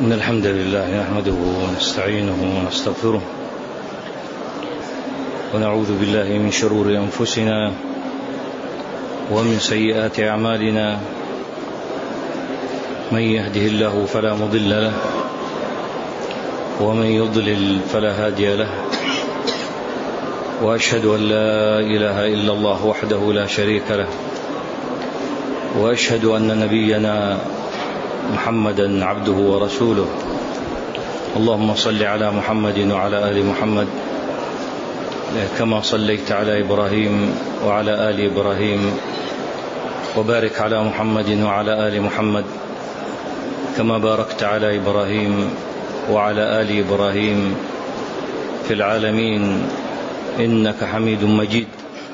إن الحمد لله نحمده ونستعينه ونستغفره ونعوذ بالله من شرور أنفسنا ومن سيئات أعمالنا. من يهده الله فلا مضل له ومن يضلل فلا هادي له، وأشهد أن لا إله إلا الله وحده لا شريك له، وأشهد أن نبينا محمدا عبده ورسوله. اللهم صل على محمد وعلى آل محمد كما صليت على إبراهيم وعلى آل إبراهيم، وبارك على محمد وعلى آل محمد كما باركت على إبراهيم وعلى آل إبراهيم في العالمين إنك حميد مجيد.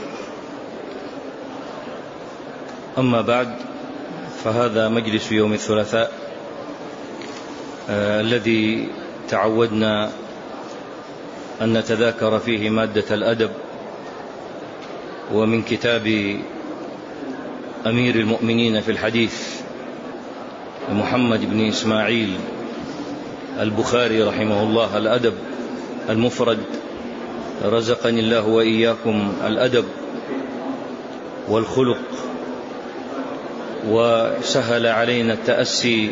أما بعد، فهذا مجلس يوم الثلاثاء الذي تعودنا أن نتذاكر فيه مادة الأدب، ومن كتاب أمير المؤمنين في الحديث محمد بن إسماعيل البخاري رحمه الله، الأدب المفرد. رزقني الله وإياكم الأدب والخلق، وسهل علينا التأسي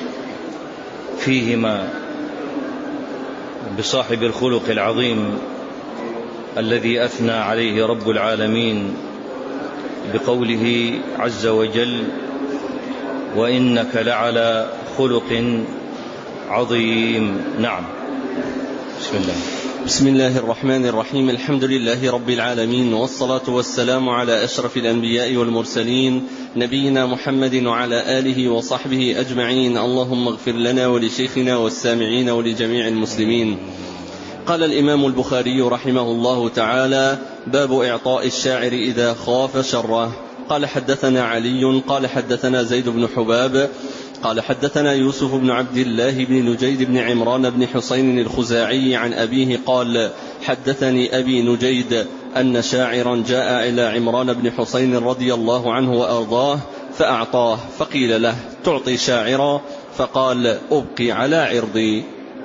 فيهما بصاحب الخلق العظيم الذي أثنى عليه رب العالمين بقوله عز وجل: وإنك لعلى خلق عظيم. نعم. بسم الله الرحمن الرحيم. الحمد لله رب العالمين، والصلاة والسلام على أشرف الأنبياء والمرسلين، نبينا محمد وعلى آله وصحبه أجمعين. اللهم اغفر لنا ولشيخنا والسامعين ولجميع المسلمين. قال الإمام البخاري رحمه الله تعالى: باب إعطاء الشاعر إذا خاف شره. قال حدثنا علي قال حدثنا زيد بن حباب قال حدثنا يوسف بن عبد الله بن نجيد بن عمران بن حسين الخزاعي عن أبيه قال: حدثني أبي نجيد أن شاعرا جاء إلى عمران بن حسين رضي الله عنه وأرضاه فأعطاه، فقيل له: تعطي شاعرا؟ فقال: أبقي على عرضي.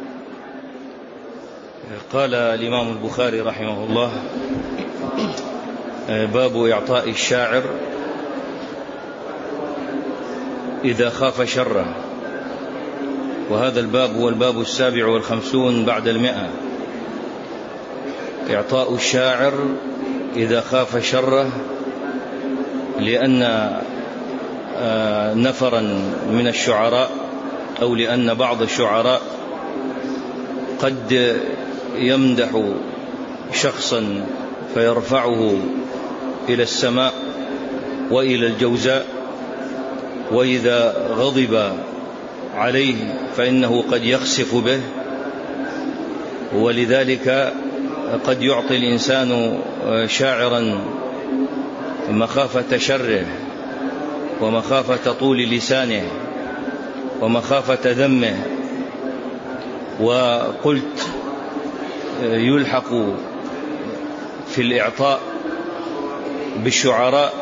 قال الإمام البخاري رحمه الله: باب إعطاء الشاعر إذا خاف شره. وهذا الباب هو الباب 57 بعد 100. إعطاء الشاعر إذا خاف شره، لأن نفرا من الشعراء، أو لأن بعض الشعراء قد يمدح شخصا فيرفعه إلى السماء وإلى الجوزاء، وإذا غضب عليه فإنه قد يخسف به. ولذلك قد يعطي الإنسان شاعرا مخافة شره، ومخافة طول لسانه، ومخافة ذمه. وقلت يلحق في الإعطاء بالشعراء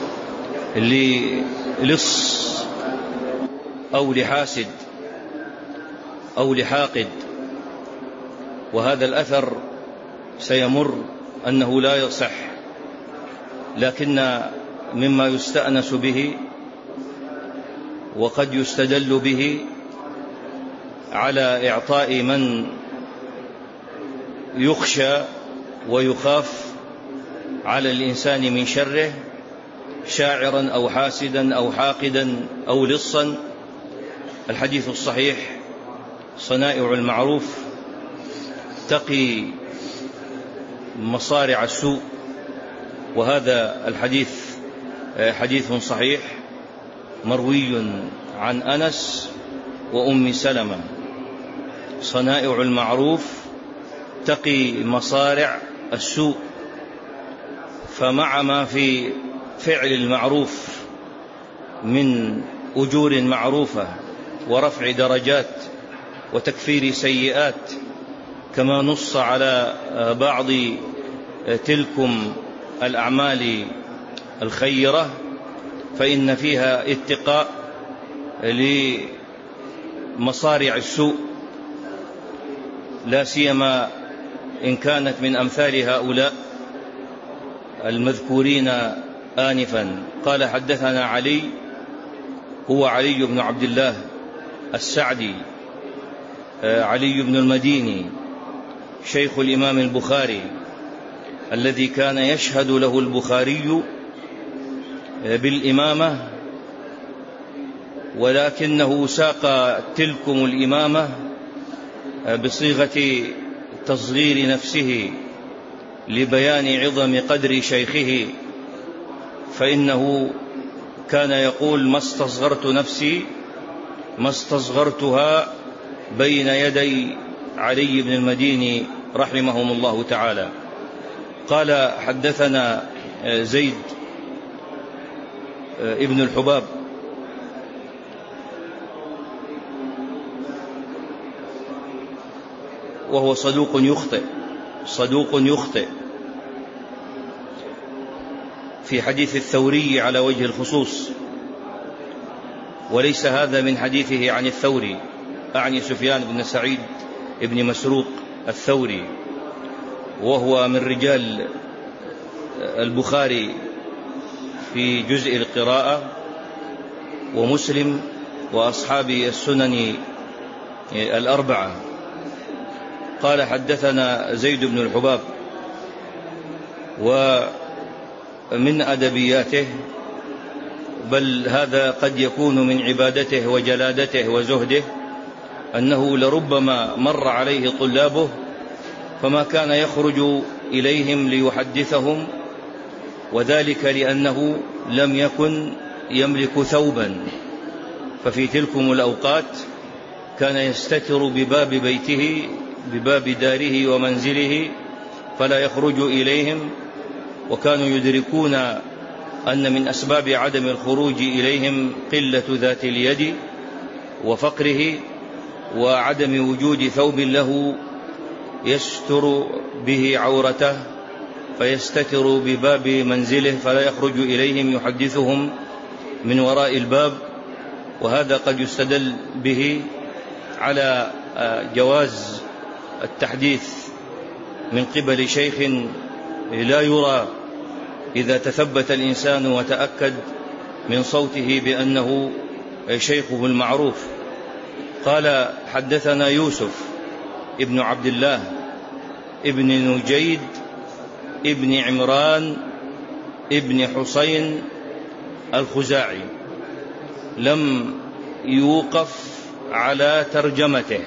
للص أو لحاسد أو لحاقد، وهذا الأثر سيمر أنه لا يصح، لكن مما يستأنس به وقد يستدل به على إعطاء من يخشى ويخاف على الإنسان من شره، شاعرا أو حاسدا أو حاقدا أو لصا. الحديث الصحيح: صنائع المعروف تقي مصارع السوء. وهذا الحديث حديث صحيح مروي عن أنس وأم سلمة: صنائع المعروف تقي مصارع السوء. فمع ما في فعل المعروف من أجور معروفة ورفع درجات وتكفير سيئات، كما نص على بعض تلكم الأعمال الخيرة، فإن فيها اتقاء مصارع السوء، لا سيما إن كانت من أمثال هؤلاء المذكورين آنفا. قال حدثنا علي، هو علي بن عبد الله السعدي، علي بن المديني، شيخ الإمام البخاري الذي كان يشهد له البخاري بالإمامة، ولكنه ساق تلكم الإمامة بصيغة تصغير نفسه لبيان عظم قدر شيخه، فإنه كان يقول: ما استصغرت نفسي ما استصغرتها بين يدي علي بن المديني رحمهم الله تعالى. قال حدثنا زيد ابن الحباب، وهو صدوق يخطئ في حديث الثوري على وجه الخصوص، وليس هذا من حديثه عن الثوري، أعني سفيان بن سعيد بن مسروق الثوري، وهو من رجال البخاري في جزء القراءة ومسلم وأصحاب السنن الأربعة. قال حدثنا زيد بن الحباب، ومن أدبياته، بل هذا قد يكون من عبادته وجلادته وزهده، أنه لربما مر عليه طلابه فما كان يخرج إليهم ليحدثهم، وذلك لأنه لم يكن يملك ثوبا، ففي تلكم الأوقات كان يستتر بباب بيته، بباب داره ومنزله، فلا يخرج إليهم، وكانوا يدركون أن من أسباب عدم الخروج إليهم قلة ذات اليد وفقره وعدم وجود ثوب له يستر به عورته، فيستتر بباب منزله فلا يخرج إليهم يحدثهم من وراء الباب. وهذا قد يستدل به على جواز التحديث من قبل شيخ لا يرى إذا تثبت الإنسان وتأكد من صوته بأنه شيخه المعروف. قال حدثنا يوسف ابن عبد الله ابن نجيد ابن عمران ابن حسين الخزاعي، لم يوقف على ترجمته.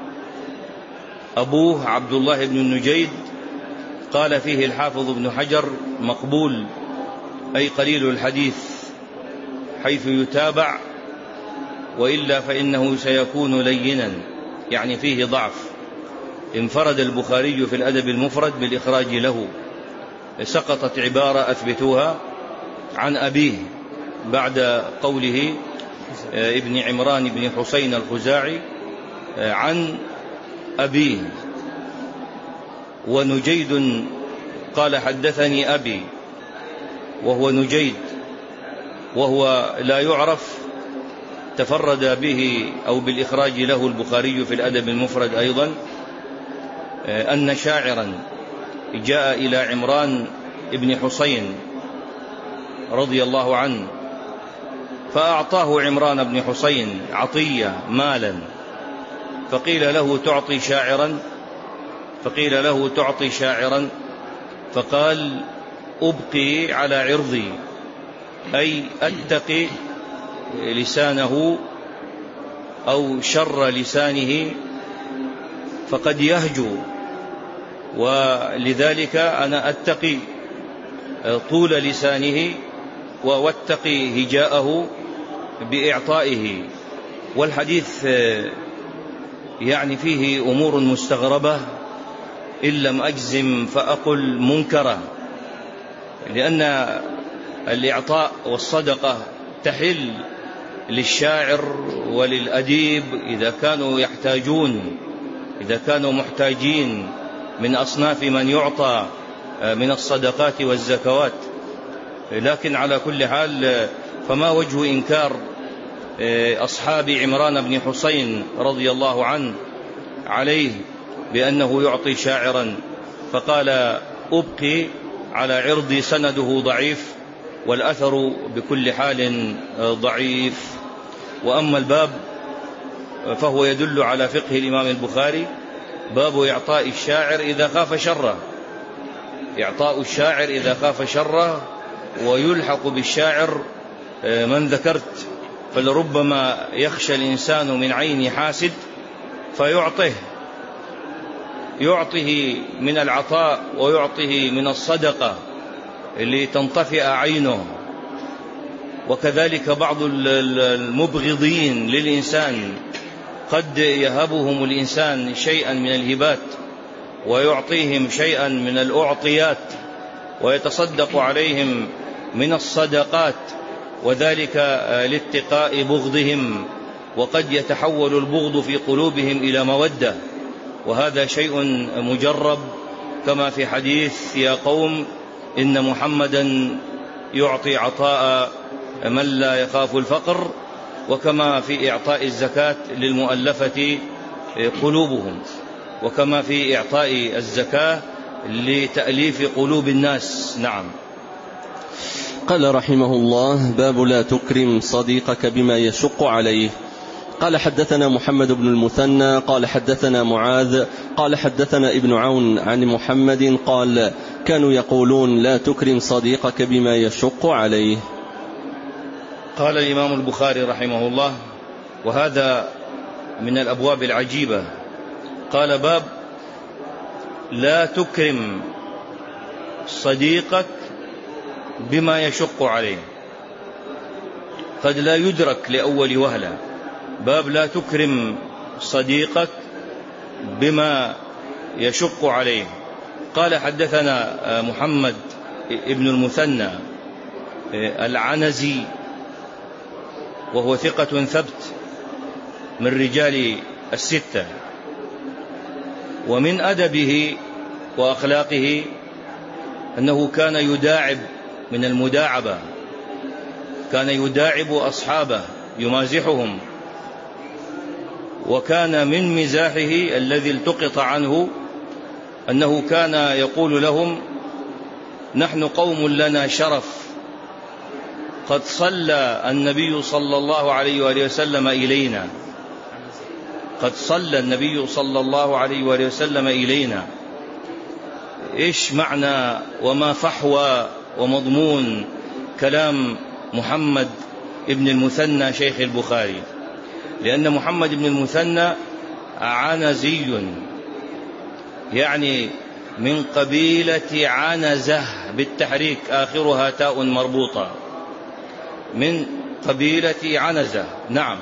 أبوه عبد الله بن النجيد قال فيه الحافظ ابن حجر مقبول، أي قليل الحديث، حيث يتابع، وإلا فإنه سيكون لينا، يعني فيه ضعف. انفرد البخاري في الأدب المفرد بالإخراج له، سقطت عبارة أثبتوها عن أبيه بعد قوله ابن عمران بن حسين الخزاعي عن أبيه. ونجيد قال حدثني أبي، وهو نجيد، وهو لا يعرف، تفرد به أو بالإخراج له البخاري في الأدب المفرد أيضا، أن شاعرا جاء إلى عمران ابن حسين رضي الله عنه، فأعطاه عمران بن حسين عطية مالا، فقيل له تعطي شاعرا، فقال: أبقي على عرضي، أي أتقي لسانه أو شر لسانه فقد يهجو، ولذلك أنا أتقي طول لسانه واتقي هجاءه بإعطائه. والحديث يعني فيه أمور مستغربة، إن لم أجزم فأقل منكرة، لأن الإعطاء والصدقة تحل للشاعر وللأديب إذا كانوا محتاجين من أصناف من يعطى من الصدقات والزكوات. لكن على كل حال، فما وجه إنكار أصحاب عمران بن حسين رضي الله عنه عليه بأنه يعطي شاعرا، فقال أبقي على عرضي، سنده ضعيف والأثر بكل حال ضعيف. وأما الباب فهو يدل على فقه الإمام البخاري، باب إعطاء الشاعر إذا خاف شره، إعطاء الشاعر إذا خاف شره، ويلحق بالشاعر من ذكرت، فلربما يخشى الإنسان من عين حاسد يعطه من العطاء ويعطه من الصدقة لتنطفئ عينه. وكذلك بعض المبغضين للإنسان قد يهبهم الإنسان شيئا من الهبات ويعطيهم شيئا من الأعطيات ويتصدق عليهم من الصدقات، وذلك لاتقاء بغضهم، وقد يتحول البغض في قلوبهم إلى مودة، وهذا شيء مجرب، كما في حديث يا قوم إن محمدا يعطي عطاء من لا يخاف الفقر، وكما في إعطاء الزكاة للمؤلفة قلوبهم، وكما في إعطاء الزكاة لتأليف قلوب الناس. نعم. قال رحمه الله: باب لا تكرم صديقك بما يشق عليه. قال حدثنا محمد بن المثنى قال حدثنا معاذ قال حدثنا ابن عون عن محمد قال: كانوا يقولون لا تكرم صديقك بما يشق عليه. قال الإمام البخاري رحمه الله، وهذا من الأبواب العجيبة، قال: باب لا تكرم صديقك بما يشق عليه. قد لا يدرك لأول وهلة، باب لا تكرم صديقك بما يشق عليه. قال حدثنا محمد ابن المثنى العنزي، وهو ثقة ثبت من رجال الستة، ومن أدبه وأخلاقه أنه كان يداعب من المداعبة، كان يداعب أصحابه يمازحهم، وكان من مزاحه الذي التقط عنه أنه كان يقول لهم: نحن قوم لنا شرف، قد صلى النبي صلى الله عليه وآله وسلم إلينا، قد صلى النبي صلى الله عليه وآله وسلم إلينا. إيش معنى وما فحوى ومضمون كلام محمد ابن المثنى شيخ البخاري؟ لأن محمد بن المثنى عنزي، يعني من قبيلة عنزة بالتحريك، آخرها تاء مربوطة، من قبيلة عنزة. نعم.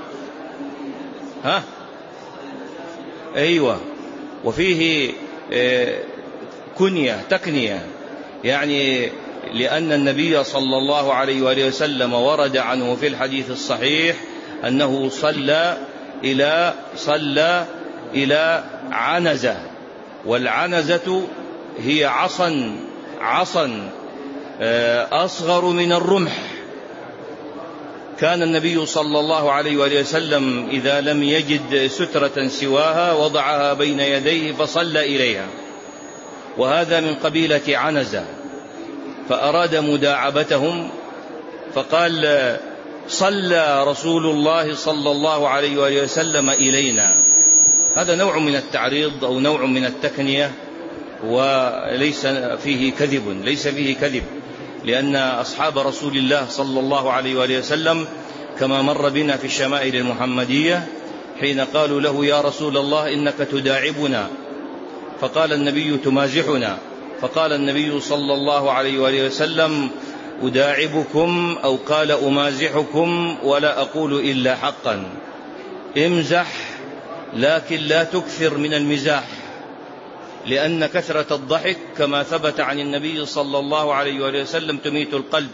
أيوة. وفيه كنية تكنية، يعني لأن النبي صلى الله عليه وآله وسلم ورد عنه في الحديث الصحيح أنه صلى إلى عنزة، والعنزة هي عصا أصغر من الرمح. كان النبي صلى الله عليه وآله وسلم إذا لم يجد سترة سواها وضعها بين يديه فصلى إليها، وهذا من قبيلة عنزة، فأراد مداعبتهم فقال: صلى رسول الله صلى الله عليه وآله وسلم إلينا. هذا نوع من التعريض أو نوع من التكنية، وليس فيه كذب، لأن أصحاب رسول الله صلى الله عليه وآله وسلم كما مر بنا في الشمائل المحمدية حين قالوا له: يا رسول الله إنك تداعبنا، فقال النبي: تمازحنا، فقال النبي صلى الله عليه وآله وسلم: أداعبكم، أو قال: أمازحكم ولا أقول إلا حقا، امزح لكن لا تكثر من المزاح، لأن كثرة الضحك كما ثبت عن النبي صلى الله عليه وآله وسلم تميت القلب.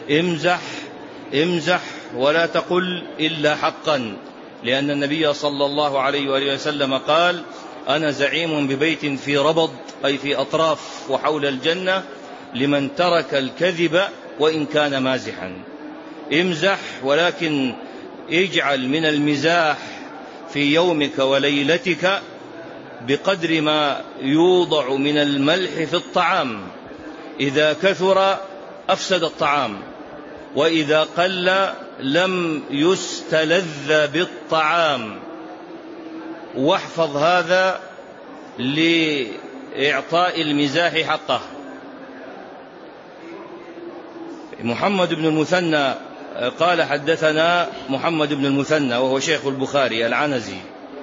امزح ولا تقل إلا حقا، لأن النبي صلى الله عليه وآله وسلم قال: أنا زعيم ببيت في ربض، أي في أطراف وحول الجنة، لمن ترك الكذب وإن كان مازحا. امزح ولكن اجعل من المزاح في يومك وليلتك بقدر ما يوضع من الملح في الطعام، إذا كثر أفسد الطعام، وإذا قل لم يستلذ بالطعام. واحفظ هذا لإعطاء المزاح حقه. محمد بن المثنى قال حدثنا محمد بن المثنى وهو شيخ البخاري العنزي،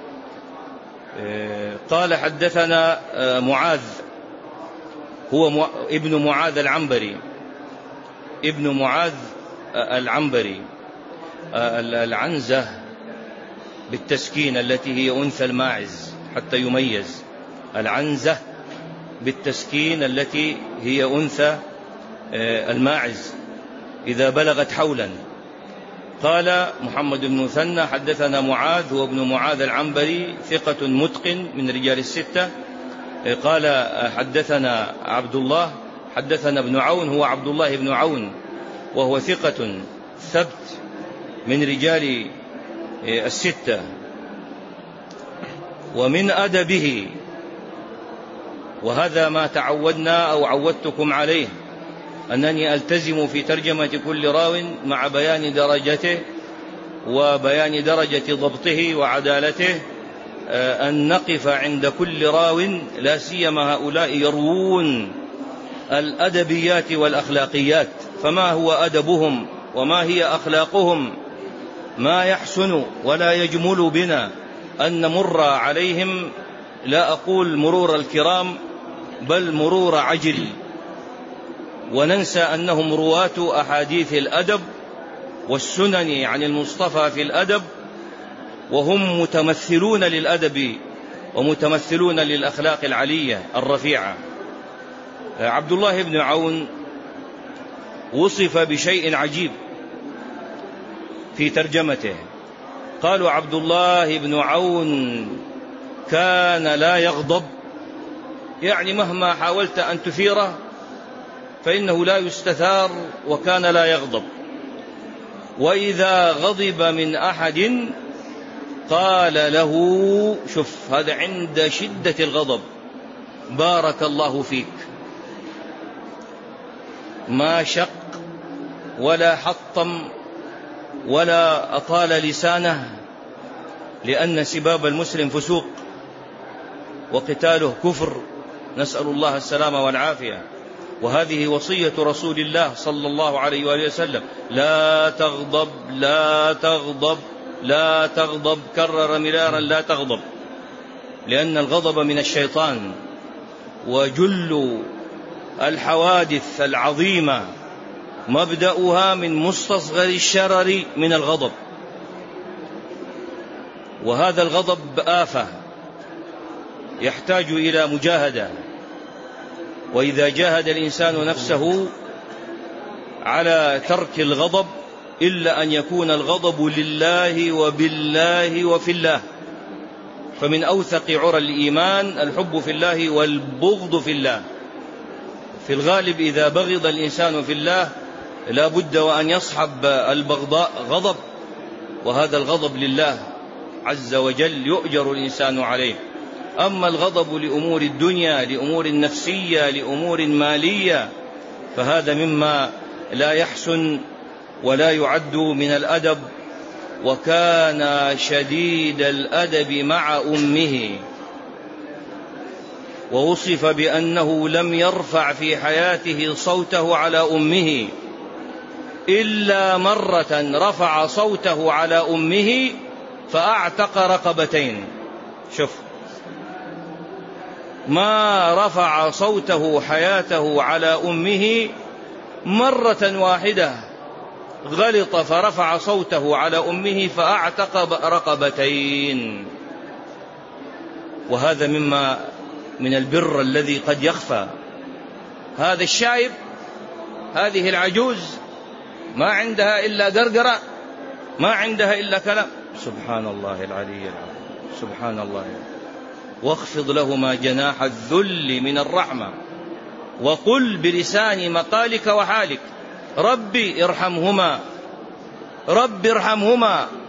قال حدثنا معاذ هو ابن معاذ العنبري، ابن معاذ العنبري. العنزة بالتسكين التي هي أنثى الماعز حتى يميز، العنزة بالتسكين التي هي أنثى الماعز إذا بلغت حولا. قال محمد بن مثنى حدثنا معاذ هو ابن معاذ العنبري ثقة متقن من رجال الستة. قال حدثنا عبد الله حدثنا ابن عون هو عبد الله بن عون وهو ثقة ثبت من رجال الستة. ومن أدبه، وهذا ما تعودنا أو عودتكم عليه، أنني ألتزم في ترجمة كل راو مع بيان درجته وبيان درجة ضبطه وعدالته، أن نقف عند كل راو، لا سيما هؤلاء يروون الأدبيات والأخلاقيات، فما هو أدبهم وما هي أخلاقهم. ما يحسن ولا يجمل بنا أن نمر عليهم، لا أقول مرور الكرام بل مرور عجل، وننسى أنهم رواة أحاديث الأدب والسنن عن المصطفى في الأدب، وهم متمثلون للأدب ومتمثلون للأخلاق العلية الرفيعة. عبد الله بن عون وصف بشيء عجيب في ترجمته، قالوا عبد الله بن عون كان لا يغضب، يعني مهما حاولت أن تثيره فإنه لا يستثار، وكان لا يغضب. وإذا غضب من أحد قال له، شوف هذا عند شدة الغضب، بارك الله فيك، ما شق ولا حطم ولا أطال لسانه، لأن سباب المسلم فسوق وقتاله كفر، نسأل الله السلامة والعافية. وهذه وصية رسول الله صلى الله عليه وآله وسلم، لا تغضب لا تغضب لا تغضب، كرر مرارا لا تغضب، لأن الغضب من الشيطان، وجل الحوادث العظيمة مبدأها من مستصغر الشرر من الغضب. وهذا الغضب آفة يحتاج إلى مجاهدة، وإذا جاهد الإنسان نفسه على ترك الغضب، إلا أن يكون الغضب لله وبالله وفي الله، فمن أوثق عرى الإيمان الحب في الله والبغض في الله. في الغالب إذا بغض الإنسان في الله لا بد وأن يصحب البغضاء غضب، وهذا الغضب لله عز وجل يؤجر الإنسان عليه. أما الغضب لأمور الدنيا، لأمور نفسية، لأمور مالية، فهذا مما لا يحسن ولا يعد من الأدب. وكان شديد الأدب مع أمه، ووصف بأنه لم يرفع في حياته صوته على أمه إلا مرة رفع صوته على أمه فأعتق رقبتين. شوف، ما رفع صوته حياته على أمه مرة واحدة، غلط فرفع صوته على أمه فأعتق رقبتين. وهذا مما من البر الذي قد يخفى. هذا الشايب، هذه العجوز، ما عندها إلا قرقرة، ما عندها إلا كلام. سبحان الله العلي العظيم، سبحان الله. واخفض لهما جناح الذل من الرحمة وقل بلسان مقالك وحالك ربي ارحمهما، رب ارحمهما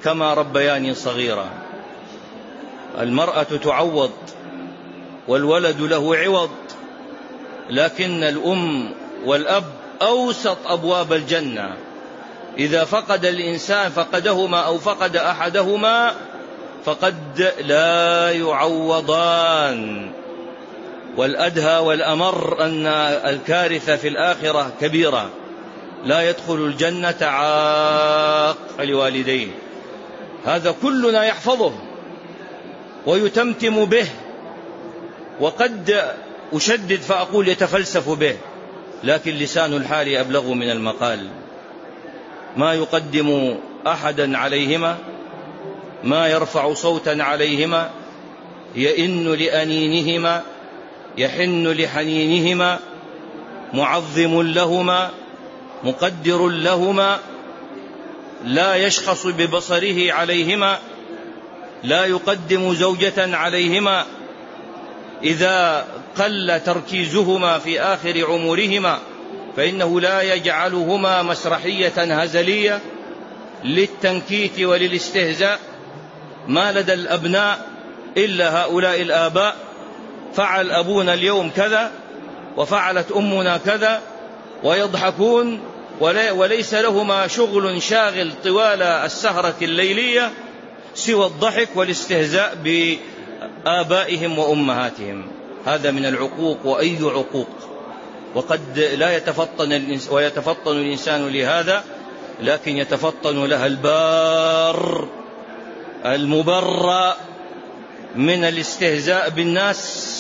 كما ربياني صغيرا. المرأة تعوض والولد له عوض، لكن الأم والأب أوسط أبواب الجنة. إذا فقد الإنسان فقدهما أو فقد أحدهما فقد لا يعوضان. والأدهى والأمر أن الكارثة في الآخرة كبيرة، لا يدخل الجنة عاق لوالديه. هذا كلنا يحفظه ويتمتم به، وقد أشدد فأقول يتفلسف به، لكن لسان الحال أبلغ من المقال. ما يقدم أحدا عليهما، ما يرفع صوتا عليهما، يئن لأنينهما، يحن لحنينهما، معظم لهما، مقدر لهما، لا يشخص ببصره عليهما، لا يقدم زوجة عليهما. إذا قل تركيزهما في آخر عمرهما فإنه لا يجعلهما مسرحية هزلية للتنكيت وللاستهزاء. ما لدى الأبناء إلا هؤلاء الآباء، فعل أبونا اليوم كذا وفعلت أمنا كذا، ويضحكون وليس لهما شغل شاغل طوال السهرة الليلية سوى الضحك والاستهزاء بآبائهم وأمهاتهم. هذا من العقوق، وأي عقوق. وقد لا يتفطن الإنسان لهذا، لكن يتفطن لها البار المبرأ من الاستهزاء بالناس،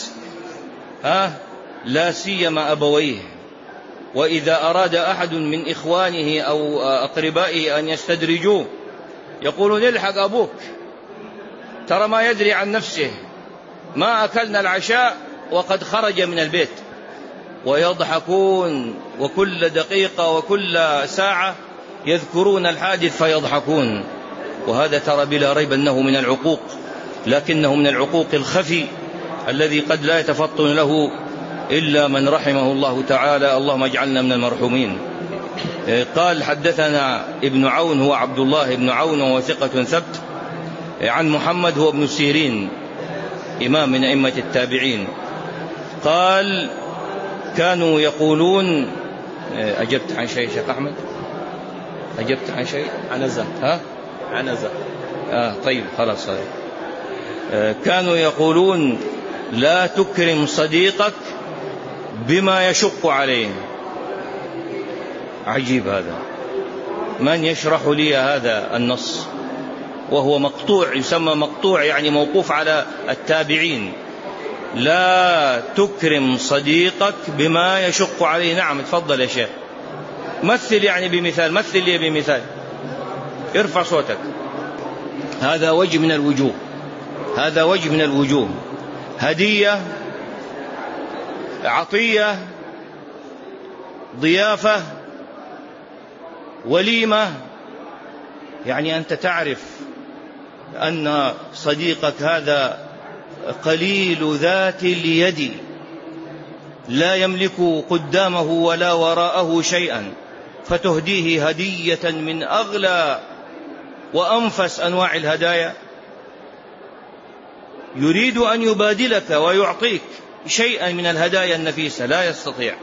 لا سيما أبويه. وإذا أراد أحد من إخوانه أو أقربائه أن يستدرجوه يقولون الحق أبوك، ترى ما يدري عن نفسه، ما أكلنا العشاء وقد خرج من البيت. ويضحكون، وكل دقيقة وكل ساعة يذكرون الحادث فيضحكون. وهذا ترى بلا ريب أنه من العقوق، لكنه من العقوق الخفي الذي قد لا يتفطن له إلا من رحمه الله تعالى. اللهم اجعلنا من المرحومين. قال حدثنا ابن عون، هو عبد الله بن عون، وهو ثقة ثبت، عن محمد هو ابن سيرين، إمام من أئمة التابعين، قال كانوا يقولون. أجبت عن شيء شيخ أحمد؟ أجبت عن شيء؟ عنزة. عنزة. طيب خلاص. كانوا يقولون لا تكرم صديقك بما يشق عليه. عجيب هذا، من يشرح لي هذا النص؟ وهو مقطوع، يسمى مقطوع يعني موقوف على التابعين. لا تكرم صديقك بما يشق عليه. نعم، تفضل يا شيخ، مثل يعني بمثال، مثل لي بمثال، ارفع صوتك. هذا وجه من الوجوه، هذا وجه من الوجوه. هدية، عطية، ضيافة، وليمة، يعني أنت تعرف أن صديقك هذا قليل ذات اليد، لا يملك قدامه ولا وراءه شيئا، فتهديه هدية من أغلى وأنفس أنواع الهدايا. يريد أن يبادلك ويعطيك شيئا من الهدايا النفيسة، لا يستطيع،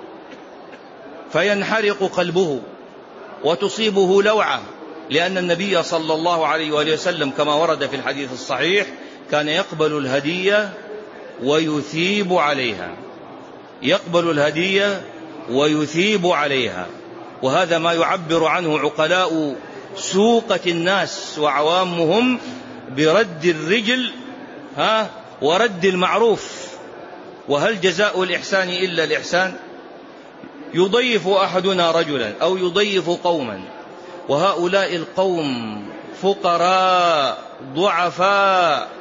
فينحرق قلبه وتصيبه لوعة. لأن النبي صلى الله عليه وآله وسلم كما ورد في الحديث الصحيح كان يقبل الهدية ويثيب عليها، يقبل الهدية ويثيب عليها. وهذا ما يعبر عنه عقلاء سوقة الناس وعوامهم برد الرجل ورد المعروف. وهل جزاء الإحسان إلا الإحسان؟ يضيف أحدنا رجلا أو يضيف قوما، وهؤلاء القوم فقراء ضعفاء،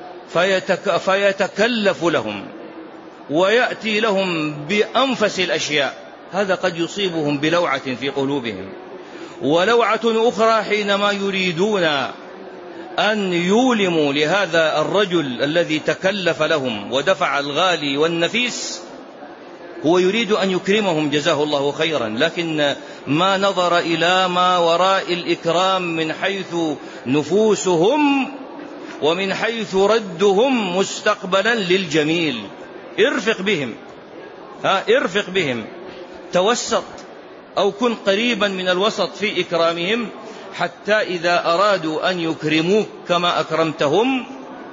فيتكلف لهم ويأتي لهم بأنفس الأشياء. هذا قد يصيبهم بلوعة في قلوبهم. ولوعة أخرى حينما يريدون أن يولموا لهذا الرجل الذي تكلف لهم ودفع الغالي والنفيس، هو يريد أن يكرمهم جزاه الله خيرا، لكن ما نظر إلى ما وراء الإكرام من حيث نفوسهم ومن حيث ردهم مستقبلا للجميل. ارفق بهم، توسط أو كن قريبا من الوسط في إكرامهم، حتى إذا أرادوا أن يكرموك كما أكرمتهم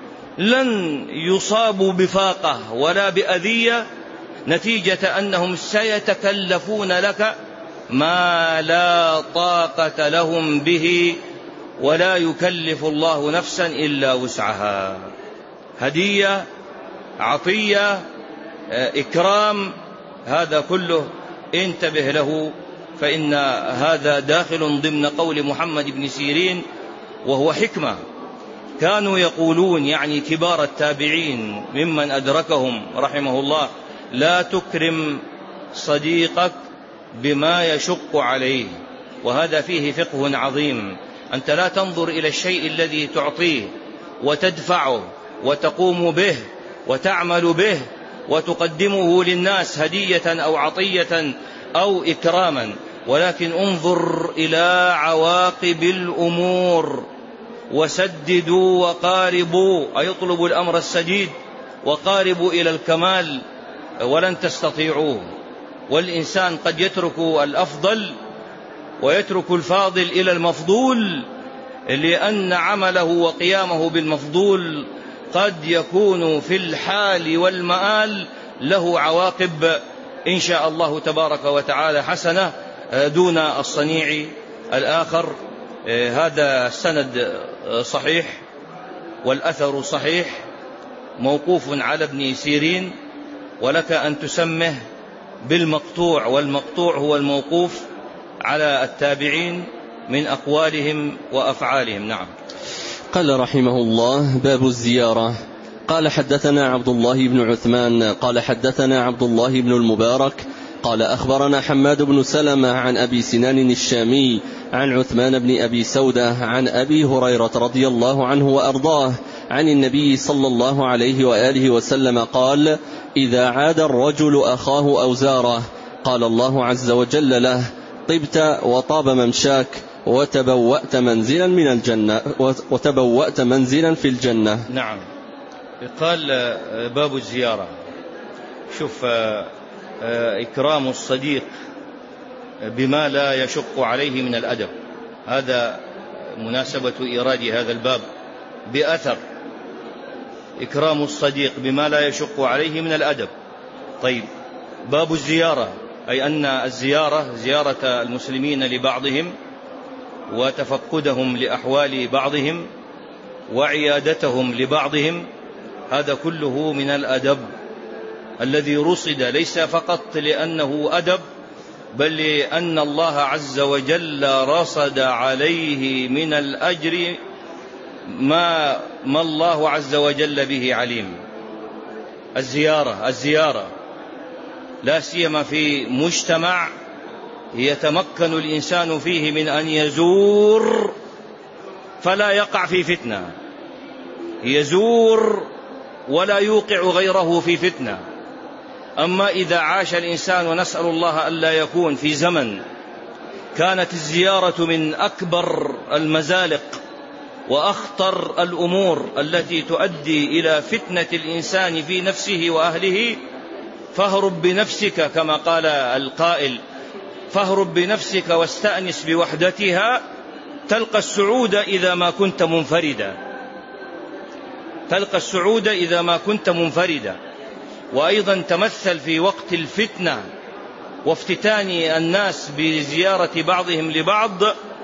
لن يصابوا بفاقة ولا بأذية، نتيجة أنهم سيتكلفون لك ما لا طاقة لهم به، ولا يكلف الله نفسا إلا وسعها. هدية، عطية، إكرام، هذا كله انتبه له، فإن هذا داخل ضمن قول محمد بن سيرين، وهو حكمة. كانوا يقولون، يعني كبار التابعين ممن أدركهم رحمه الله: لا تكرم صديقك بما يشق عليه. وهذا فيه فقه عظيم. أنت لا تنظر إلى الشيء الذي تعطيه وتدفعه وتقوم به وتعمل به وتقدمه للناس هدية أو عطية أو إكراما، ولكن انظر إلى عواقب الأمور. وسددوا وقاربوا، أي اطلبوا الأمر السديد وقاربوا إلى الكمال، ولن تستطيعوه. والإنسان قد يترك الأفضل ويترك الفاضل إلى المفضول، لأن عمله وقيامه بالمفضول قد يكون في الحال والمآل له عواقب إن شاء الله تبارك وتعالى حسنة دون الصنيع الآخر. هذا السند صحيح والأثر صحيح، موقوف على ابن سيرين، ولك أن تسمه بالمقطوع، والمقطوع هو الموقوف على التابعين من أقوالهم وأفعالهم. نعم. قال رحمه الله: باب الزيارة. قال حدثنا عبد الله بن عثمان قال حدثنا عبد الله بن المبارك قال أخبرنا حماد بن سلمة عن أبي سنان الشامي عن عثمان بن أبي سودة عن أبي هريرة رضي الله عنه وأرضاه عن النبي صلى الله عليه وآله وسلم قال: إذا عاد الرجل أخاه أو زاره قال الله عز وجل له: طبت وطاب ممشاك وتبوأت منزلا من الجنة وتبوأت منزلا في الجنة. نعم. قال باب الزيارة. شوف، إكرام الصديق بما لا يشق عليه من الأدب، هذا مناسبة إيراد هذا الباب بأثر. إكرام الصديق بما لا يشق عليه من الأدب. طيب، باب الزيارة، أي أن الزيارة زيارة المسلمين لبعضهم وتفقدهم لأحوال بعضهم وعيادتهم لبعضهم، هذا كله من الأدب الذي رصد، ليس فقط لأنه أدب، بل لأن الله عز وجل رصد عليه من الأجر ما الله عز وجل به عليم. الزيارة لا سيما في مجتمع يتمكن الإنسان فيه من أن يزور فلا يقع في فتنة، يزور ولا يوقع غيره في فتنة. أما إذا عاش الإنسان، ونسأل الله ألا يكون في زمن كانت الزيارة من أكبر المزالق وأخطر الأمور التي تؤدي إلى فتنة الإنسان في نفسه وأهله، فاهرب بنفسك كما قال القائل: فاهرب بنفسك واستأنس بوحدتها، تلقى السعود إذا ما كنت منفردا. تلقى السعود إذا ما كنت منفردا. وأيضا تمثل في وقت الفتنة وافتتان الناس بزيارة بعضهم لبعض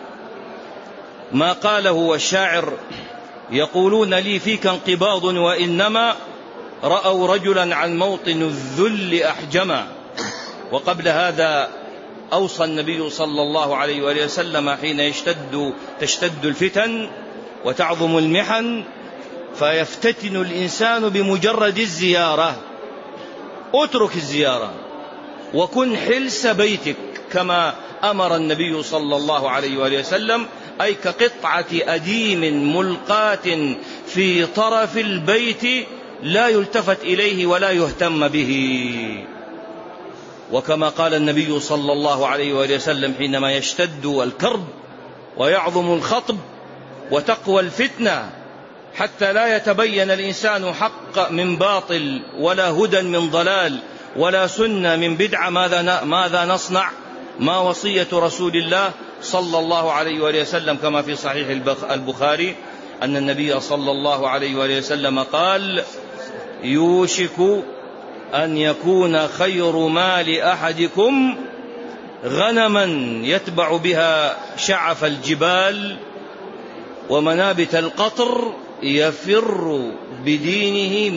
ما قاله الشاعر: يقولون لي فيك انقباض وإنما رأوا رجلا عن موطن الذل أحجما. وقبل هذا أوصى النبي صلى الله عليه وآله وسلم حين تشتد الفتن وتعظم المحن فيفتتن الإنسان بمجرد الزيارة: اترك الزيارة وكن حلس بيتك، كما أمر النبي صلى الله عليه وآله وسلم، أي كقطعة أديم ملقاة في طرف البيت لا يلتفت إليه ولا يهتم به. وكما قال النبي صلى الله عليه وآله وسلم حينما يشتد الكرب ويعظم الخطب: وتقوى الفتنة حتى لا يتبين الإنسان حق من باطل، ولا هدى من ضلال، ولا سنة من بدعة. ماذا نصنع؟ ما وصية رسول الله صلى الله عليه وآله وسلم كما في صحيح البخاري أن النبي صلى الله عليه وآله وسلم قال: يوشك أن يكون خير مال أحدكم غنما يتبع بها شعف الجبال ومنابت القطر يفر بدينه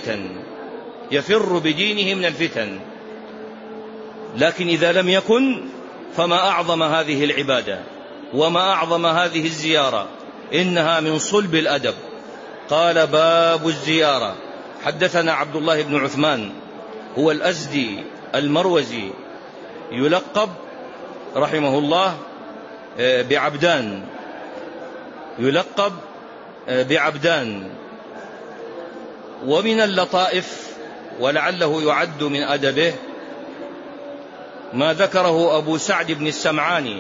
من الفتن. لكن إذا لم يكن فما أعظم هذه العبادة وما أعظم هذه الزيارة، إنها من صلب الأدب. قال: باب الزيارة. حدثنا عبد الله بن عثمان هو الأزدي المروزي، يلقب رحمه الله بعبدان. ومن اللطائف ولعله يعد من أدبه ما ذكره أبو سعد بن السمعاني،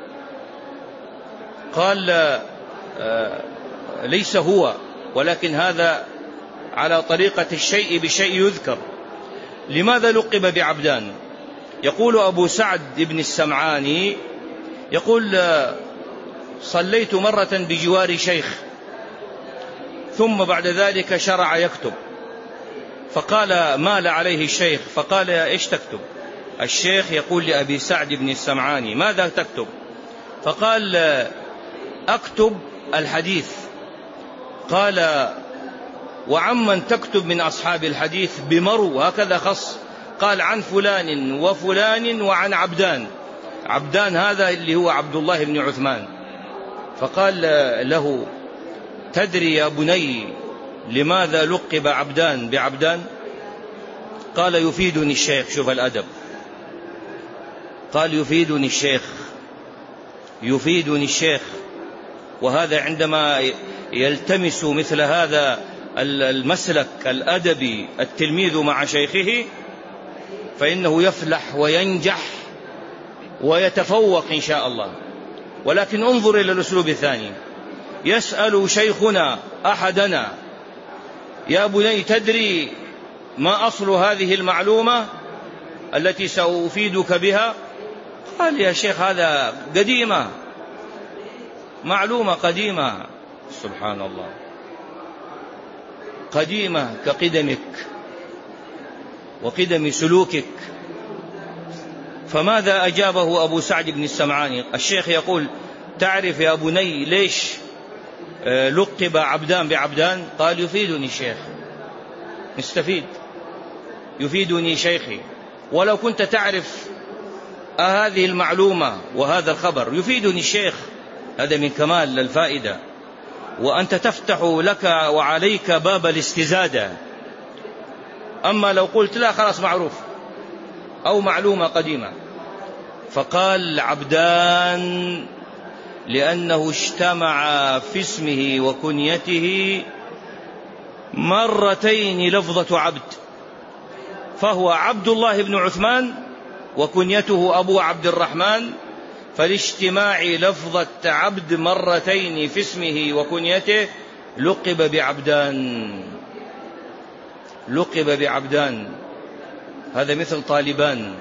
قال: ليس هو، ولكن هذا على طريقة الشيء بشيء يذكر. لماذا لقب بعبدان؟ يقول أبو سعد بن السمعاني يقول: صليت مرة بجوار شيخ، ثم بعد ذلك شرع يكتب، فقال: مال عليه الشيخ، فقال: إيش تكتب؟ الشيخ يقول لأبي سعد بن السمعاني: ماذا تكتب؟ فقال: أكتب الحديث. قال: وعمن تكتب من أصحاب الحديث بمرو؟ هكذا خص، قال: عن فلان وفلان وعن عبدان. عبدان هذا اللي هو عبد الله بن عثمان. فقال له: تدري يا بني لماذا لقب عبدان بعبدان؟ قال: يفيدني الشيخ. شوف الأدب، قال: يفيدني الشيخ. وهذا عندما يلتمس مثل هذا المسلك الأدبي التلميذ مع شيخه فإنه يفلح وينجح ويتفوق إن شاء الله. ولكن انظر إلى الأسلوب الثاني، يسأل شيخنا أحدنا: يا بني تدري ما أصل هذه المعلومة التي سأفيدك بها؟ قال: يا شيخ هذا قديمة، معلومة قديمة. سبحان الله، قديمة كقدمك وقدم سلوكك. فماذا أجابه أبو سعد بن السمعاني؟ الشيخ يقول: تعرف يا بني ليش لقب عبدان بعبدان؟ قال: يفيدني الشيخ، مستفيد، يفيدني شيخي. ولو كنت تعرف هذه المعلومة وهذا الخبر يفيدني الشيخ، هذا من كمال الفائدة، وأنت تفتح لك وعليك باب الاستزادة. أما لو قلت لا خلاص معروف أو معلومة قديمة. فقال: عبدان لأنه اجتمع في اسمه وكنيته مرتين لفظة عبد، فهو عبد الله بن عثمان وكنيته أبو عبد الرحمن، فالاجتماع لفظة عبد مرتين في اسمه وكنيته لقب بعبدان. هذا مثل طالبان.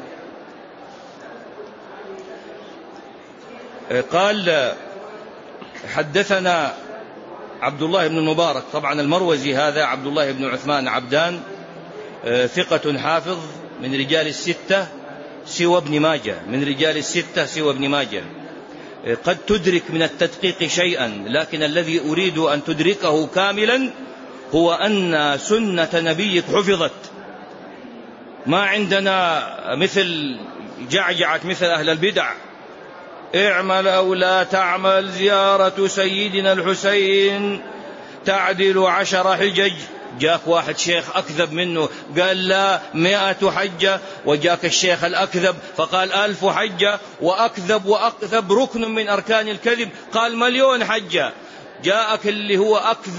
قال: حدثنا عبد الله بن المبارك، طبعا المروزي هذا عبد الله بن عثمان عبدان ثقة حافظ من رجال الستة سوى ابن ماجه، قد تدرك من التدقيق شيئا، لكن الذي أريد أن تدركه كاملا هو أن سنة نبيك حفظت. ما عندنا مثل جعجعة مثل أهل البدع: اعمل أو لا تعمل، زيارة سيدنا الحسين تعدل 10 حجج. جاك واحد شيخ أكذب منه قال: لا 100 حجة، وجاك الشيخ الأكذب فقال 1000 حجة، وأكذب ركن من أركان الكذب قال 1,000,000 حجة. جاءك اللي هو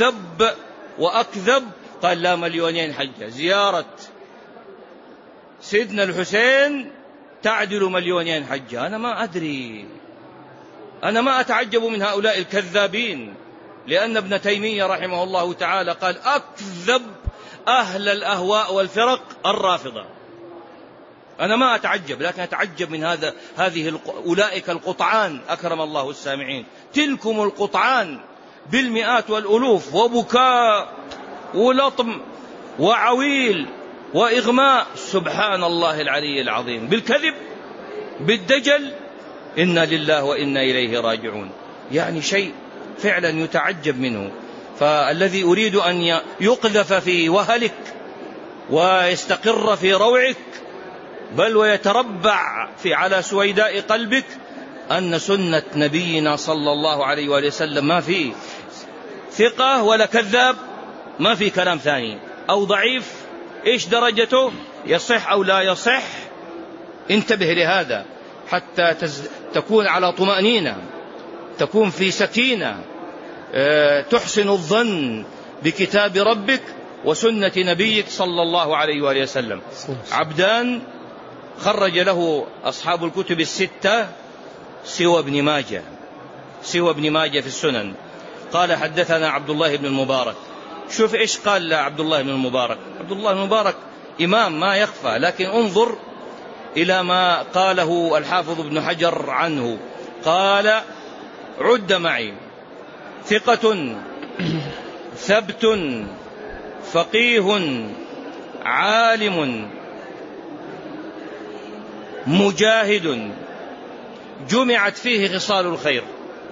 أكذب قال: لا 2,000,000 حجة. زيارة سيدنا الحسين تعدل 2,000,000 حجة. أنا ما أدري، أنا ما أتعجب من هؤلاء الكذابين لأن ابن تيمية رحمه الله تعالى قال أكذب أهل الأهواء والفرق الرافضة. أنا ما أتعجب، لكن أتعجب من أولئك القطعان، أكرم الله السامعين، تلكم القطعان بالمئات والألوف، وبكاء ولطم وعويل وإغماء، سبحان الله العلي العظيم، بالكذب بالدجل، إنا لله وإنا إليه راجعون. يعني شيء فعلا يتعجب منه. فالذي أريد أن يقذف في وهلك ويستقر في روعك، بل ويتربع على سويداء قلبك، أن سنة نبينا صلى الله عليه وآله وسلم ما في ثقة ولا كذاب، ما في كلام ثاني، أو ضعيف إيش درجته، يصح أو لا يصح. انتبه لهذا حتى تكون على طمأنينة، تكون في سكينة، تحسن الظن بكتاب ربك وسنة نبيك صلى الله عليه وآله وسلم. عبدان خرج له أصحاب الكتب الستة سوى ابن ماجه في السنن. قال حدثنا عبد الله بن المبارك. شوف إيش قال عبد الله بن المبارك. عبد الله بن المبارك إمام ما يخفى، لكن انظر إلى ما قاله الحافظ ابن حجر عنه. قال عد معي: ثقة ثبت فقيه عالم مجاهد جمعت فيه خصال الخير.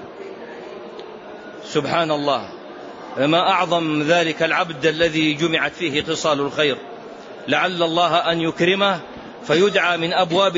سبحان الله، ما أعظم ذلك العبد الذي جمعت فيه خصال الخير. لعل الله أن يكرمه فيدعى من أبواب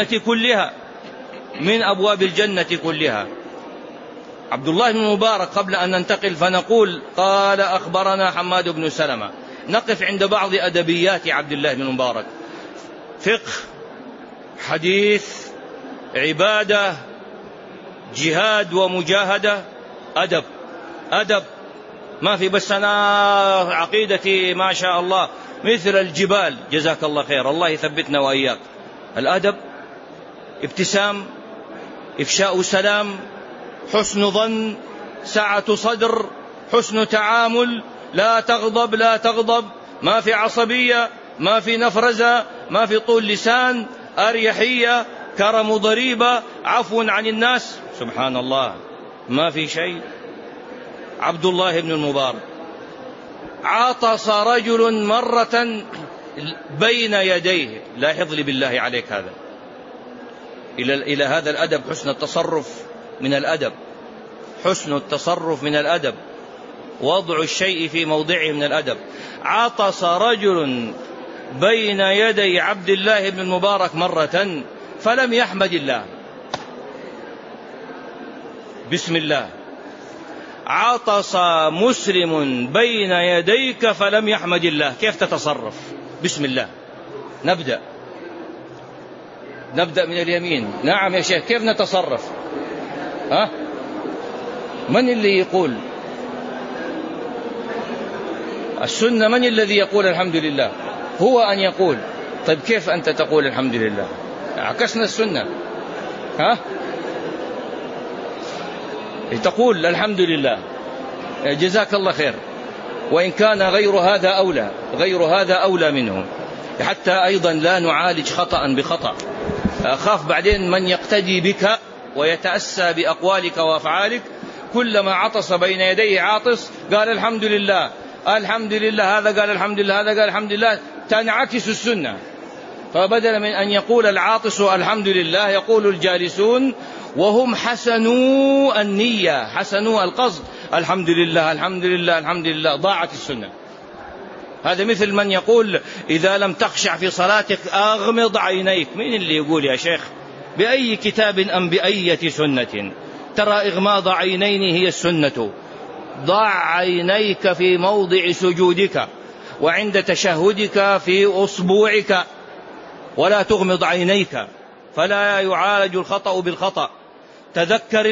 الجنة كلها، عبد الله بن مبارك. قبل أن ننتقل فنقول قال أخبرنا حماد بن سلمة. نقف عند بعض أدبيات عبد الله بن مبارك: فقه، حديث، عبادة، جهاد ومجاهدة، أدب. ما في بس أنا عقيدتي ما شاء الله مثل الجبال. جزاك الله خير، الله يثبتنا وإياك. الأدب ابتسام، إفشاء سلام، حسن ظن، سعة صدر، حسن تعامل، لا تغضب، ما في عصبية، ما في نفرزة، ما في طول لسان، أريحية، كرم ضريبة، عفو عن الناس. سبحان الله، ما في شيء. عبد الله بن المبارك عطس رجل مرة بين يديه. لاحظ لي بالله عليك هذا، إلى هذا الأدب، حسن التصرف من الأدب، وضع الشيء في موضعه من الأدب. عطس رجل بين يدي عبد الله بن المبارك مرة فلم يحمد الله. بسم الله. عطس مسلم بين يديك فلم يحمد الله، كيف تتصرف؟ بسم الله. نبدأ من اليمين. نعم يا شيخ، كيف نتصرف؟ من اللي يقول السنة؟ من الذي يقول الحمد لله؟ هو أن يقول. طيب كيف أنت تقول الحمد لله؟ عكسنا السنة. تقول الحمد لله، جزاك الله خير، وإن كان غير هذا أولى منه، حتى أيضا لا نعالج خطأ بخطأ. أخاف بعدين من يقتدي بك ويتأسى بأقوالك وأفعالك، كلما عطس بين يديه عاطس قال الحمد لله، هذا قال الحمد لله، هذا قال الحمد لله، تنعكس السنة. فبدل من أن يقول العاطس الحمد لله، يقول الجالسون وهم حسنوا النية، حسنوا القصد، الحمد لله، ضاعت السنة. هذا مثل من يقول إذا لم تخشع في صلاتك أغمض عينيك. مين اللي يقول يا شيخ؟ بأي كتاب أم بأية سنة؟ ترى إغماض عينين هي السنة. ضع عينيك في موضع سجودك وعند تشهدك في أصبوعك، ولا تغمض عينيك، فلا يعالج الخطأ بالخطأ. تذكر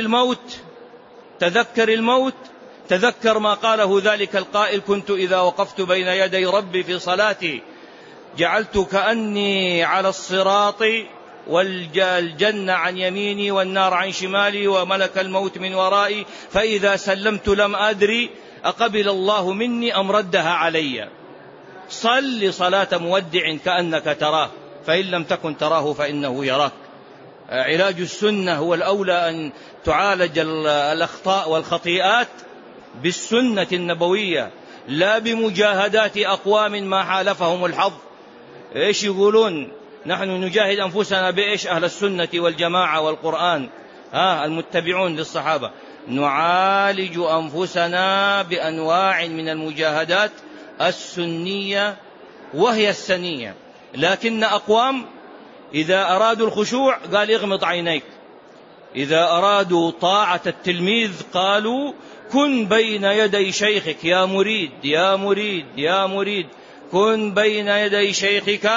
الموت، تذكر ما قاله ذلك القائل: كنت إذا وقفت بين يدي ربي في صلاتي جعلت كأني على الصراط والجنة عن يميني والنار عن شمالي وملك الموت من ورائي، فإذا سلمت لم أدري أقبل الله مني أم ردها علي. صل صلاة مودع كأنك تراه، فإن لم تكن تراه فإنه يراك. علاج السنة هو الأولى أن تعالج الأخطاء والخطيئات بالسنة النبوية، لا بمجاهدات أقوام ما حالفهم الحظ. إيش يقولون؟ نحن نجاهد أنفسنا بإيش؟ أهل السنة والجماعة والقرآن، المتبعون للصحابة. نعالج أنفسنا بأنواع من المجاهدات السنية وهي السنية. لكن أقوام إذا أرادوا الخشوع قال اغمض عينيك، إذا أرادوا طاعة التلميذ قالوا كن بين يدي شيخك يا مريد يا مريد يا مريد، كن بين يدي شيخك،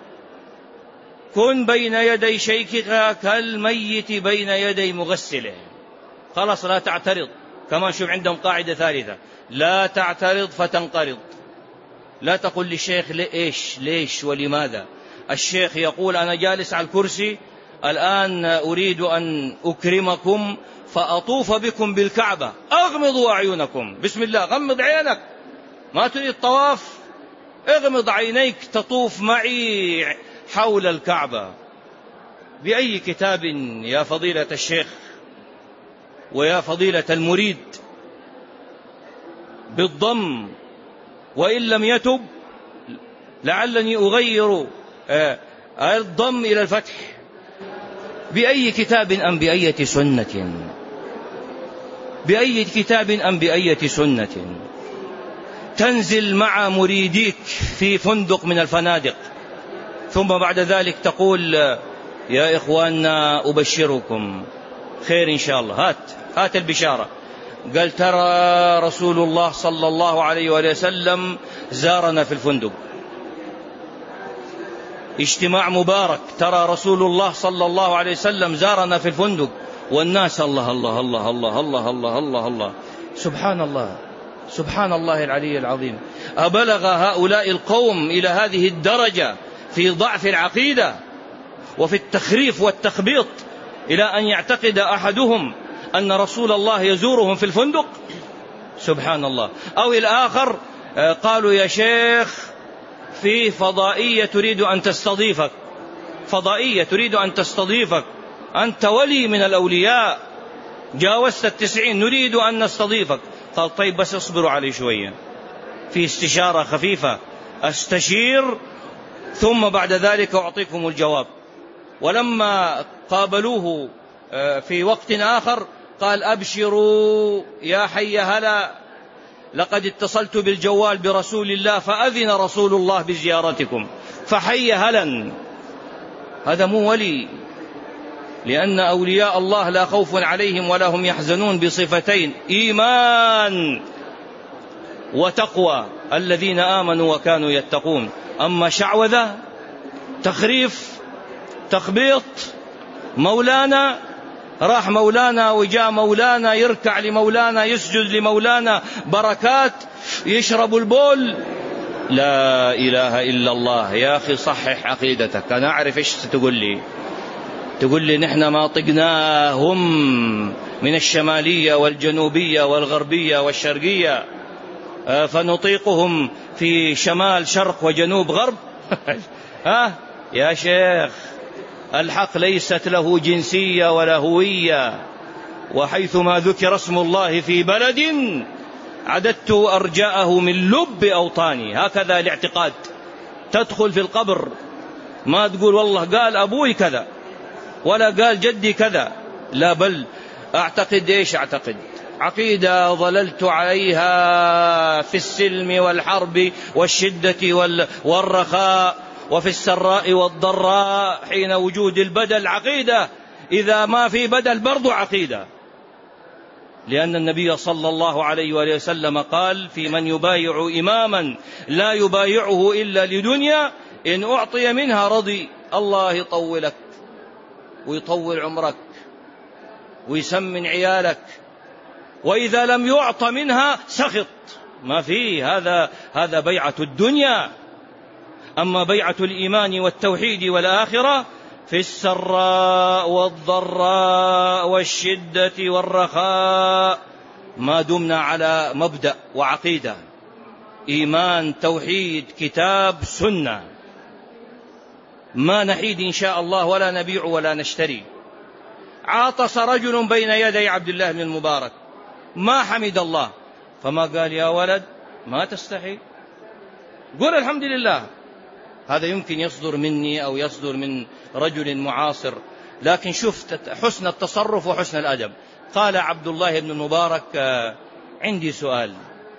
كن بين يدي شيخك كالميت بين يدي مغسله. خلاص لا تعترض. كما شوف عندهم قاعدة ثالثة، لا تعترض فتنقرض. لا تقل للشيخ ليش ولماذا. الشيخ يقول أنا جالس على الكرسي الآن أريد أن أكرمكم فأطوف بكم بالكعبة، أغمضوا أعينكم، بسم الله، غمض عينك. ما تريد طواف؟ اغمض عينيك تطوف معي حول الكعبة. بأي كتاب يا فضيلة الشيخ ويا فضيلة المريد؟ بالضم، وإن لم يتب لعلني أغير الضم إلى الفتح. بأي كتاب أم بأية سنة؟ بأي كتاب أم بأية سنة تنزل مع مريديك في فندق من الفنادق، ثم بعد ذلك تقول يا إخواننا أبشركم خير إن شاء الله، هات البشارة. قال ترى رسول الله صلى الله عليه وسلم زارنا في الفندق، اجتماع مبارك، ترى رسول الله صلى الله عليه وسلم زارنا في الفندق، والناس الله الله الله الله الله الله الله الله، سبحان الله سبحان الله العلي العظيم. أبلغ هؤلاء القوم إلى هذه الدرجة في ضعف العقيدة وفي التخريف والتخبيط إلى أن يعتقد أحدهم أن رسول الله يزورهم في الفندق؟ سبحان الله. أو الآخر قالوا يا شيخ في فضائية تريد أن تستضيفك، فضائية تريد أن تستضيفك، أنت ولي من الأولياء، جاوزت 90، نريد أن نستضيفك. قال طيب بس اصبروا علي شوية، في استشارة خفيفة أستشير ثم بعد ذلك أعطيكم الجواب. ولما قابلوه في وقت آخر قال أبشروا يا حي هلا، لقد اتصلت بالجوال برسول الله فأذن رسول الله بزيارتكم، فحي هلا. هذا مو ولي، لأن أولياء الله لا خوف عليهم ولا هم يحزنون بصفتين: إيمان وتقوى، الذين آمنوا وكانوا يتقون. أما شعوذة، تخريف، تخبيط، مولانا راح مولانا وجاء مولانا، يركع لمولانا، يسجد لمولانا، بركات، يشرب البول. لا إله إلا الله. يا أخي صحح عقيدتك. أنا أعرف إيش تقول لي، تقول لي نحن ما طقناهم من الشمالية والجنوبية والغربية والشرقية فنطيقهم في شمال شرق وجنوب غرب. يا شيخ الحق ليست له جنسية ولا هوية، وحيثما ذكر اسم الله في بلد عددت أرجاءه من لب أوطاني. هكذا الاعتقاد. تدخل في القبر ما تقول والله قال أبوي كذا ولا قال جدي كذا، لا، بل أعتقد إيش أعتقد؟ عقيدة ظللت عليها في السلم والحرب والشدة والرخاء، وفي السراء والضراء، حين وجود البدل عقيدة، إذا ما في بدل برضو عقيدة. لأن النبي صلى الله عليه وسلم قال في من يبايع إماما لا يبايعه إلا لدنيا إن أعطي منها رضي. الله يطولك ويطول عمرك ويسمن عيالك، وإذا لم يعط منها سخط. ما فيه، هذا بيعة الدنيا. أما بيعة الإيمان والتوحيد والآخرة في السراء والضراء والشدة والرخاء، ما دمنا على مبدأ وعقيدة إيمان توحيد كتاب سنة، ما نحيد إن شاء الله ولا نبيع ولا نشتري. عاطس رجل بين يدي عبد الله بن المبارك ما حمد الله، فما قال يا ولد ما تستحي، قل الحمد لله. هذا يمكن يصدر مني أو يصدر من رجل معاصر، لكن شفت حسن التصرف وحسن الأدب. قال عبد الله بن المبارك عندي سؤال.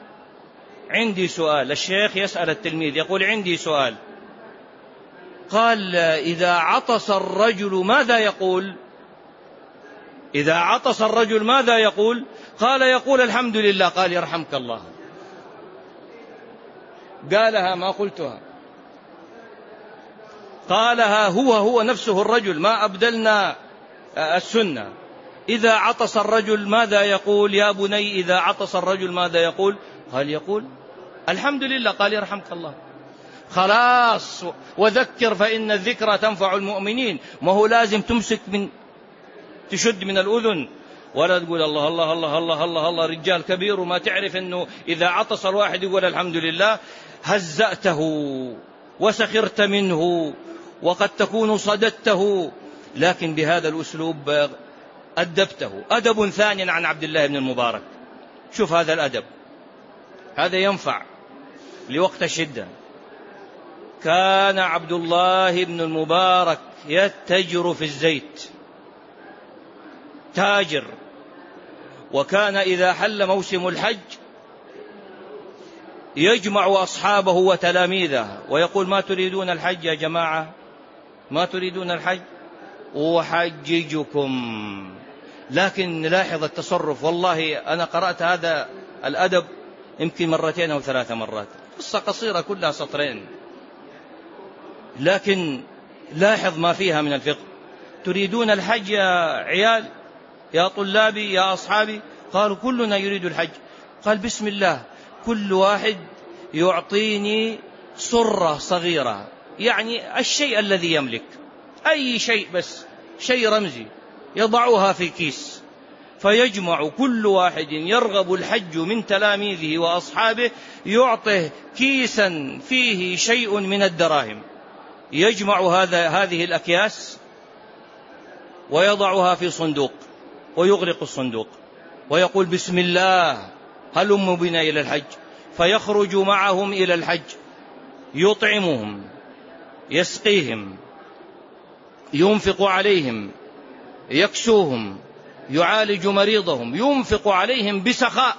الشيخ يسأل التلميذ يقول عندي سؤال. قال إذا عطس الرجل ماذا يقول؟ قال يقول الحمد لله. قال يرحمك الله. قالها ما قلتها، قالها هو نفسه الرجل، ما أبدلنا السنة. إذا عطس الرجل ماذا يقول يا بني؟ إذا عطس الرجل ماذا يقول؟ قال يقول الحمد لله. قال يرحمك الله. خلاص، وذكر فإن الذكرى تنفع المؤمنين. ما هو لازم تشد من الأذن ولا تقول الله الله الله الله الله الله، رجال كبير وما تعرف أنه إذا عطس الواحد يقول الحمد لله. هزأته وسخرت منه وقد تكون صددته، لكن بهذا الأسلوب أدبته. أدب ثاني عن عبد الله بن المبارك، شوف هذا الأدب، هذا ينفع لوقت الشدة. كان عبد الله بن المبارك يتجر في الزيت، تاجر، وكان إذا حل موسم الحج يجمع أصحابه وتلاميذه ويقول ما تريدون الحج يا جماعة؟ ما تريدون الحج؟ أحججكم. لكن لاحظ التصرف، والله أنا قرأت هذا الأدب يمكن 2 أو 3 مرات، قصة قصيرة كلها سطرين، لكن لاحظ ما فيها من الفقه. تريدون الحج يا عيال، يا طلابي، يا أصحابي؟ قالوا كلنا يريد الحج. قال بسم الله، كل واحد يعطيني صرة صغيرة، يعني الشيء الذي يملك، أي شيء بس شيء رمزي، يضعها في كيس، فيجمع كل واحد يرغب الحج من تلاميذه وأصحابه يعطيه كيسا فيه شيء من الدراهم، يجمع هذه الأكياس ويضعها في صندوق ويغلق الصندوق ويقول بسم الله هلموا بنا إلى الحج. فيخرج معهم إلى الحج، يطعمهم، يسقيهم، ينفق عليهم، يكسوهم، يعالج مريضهم، ينفق عليهم بسخاء،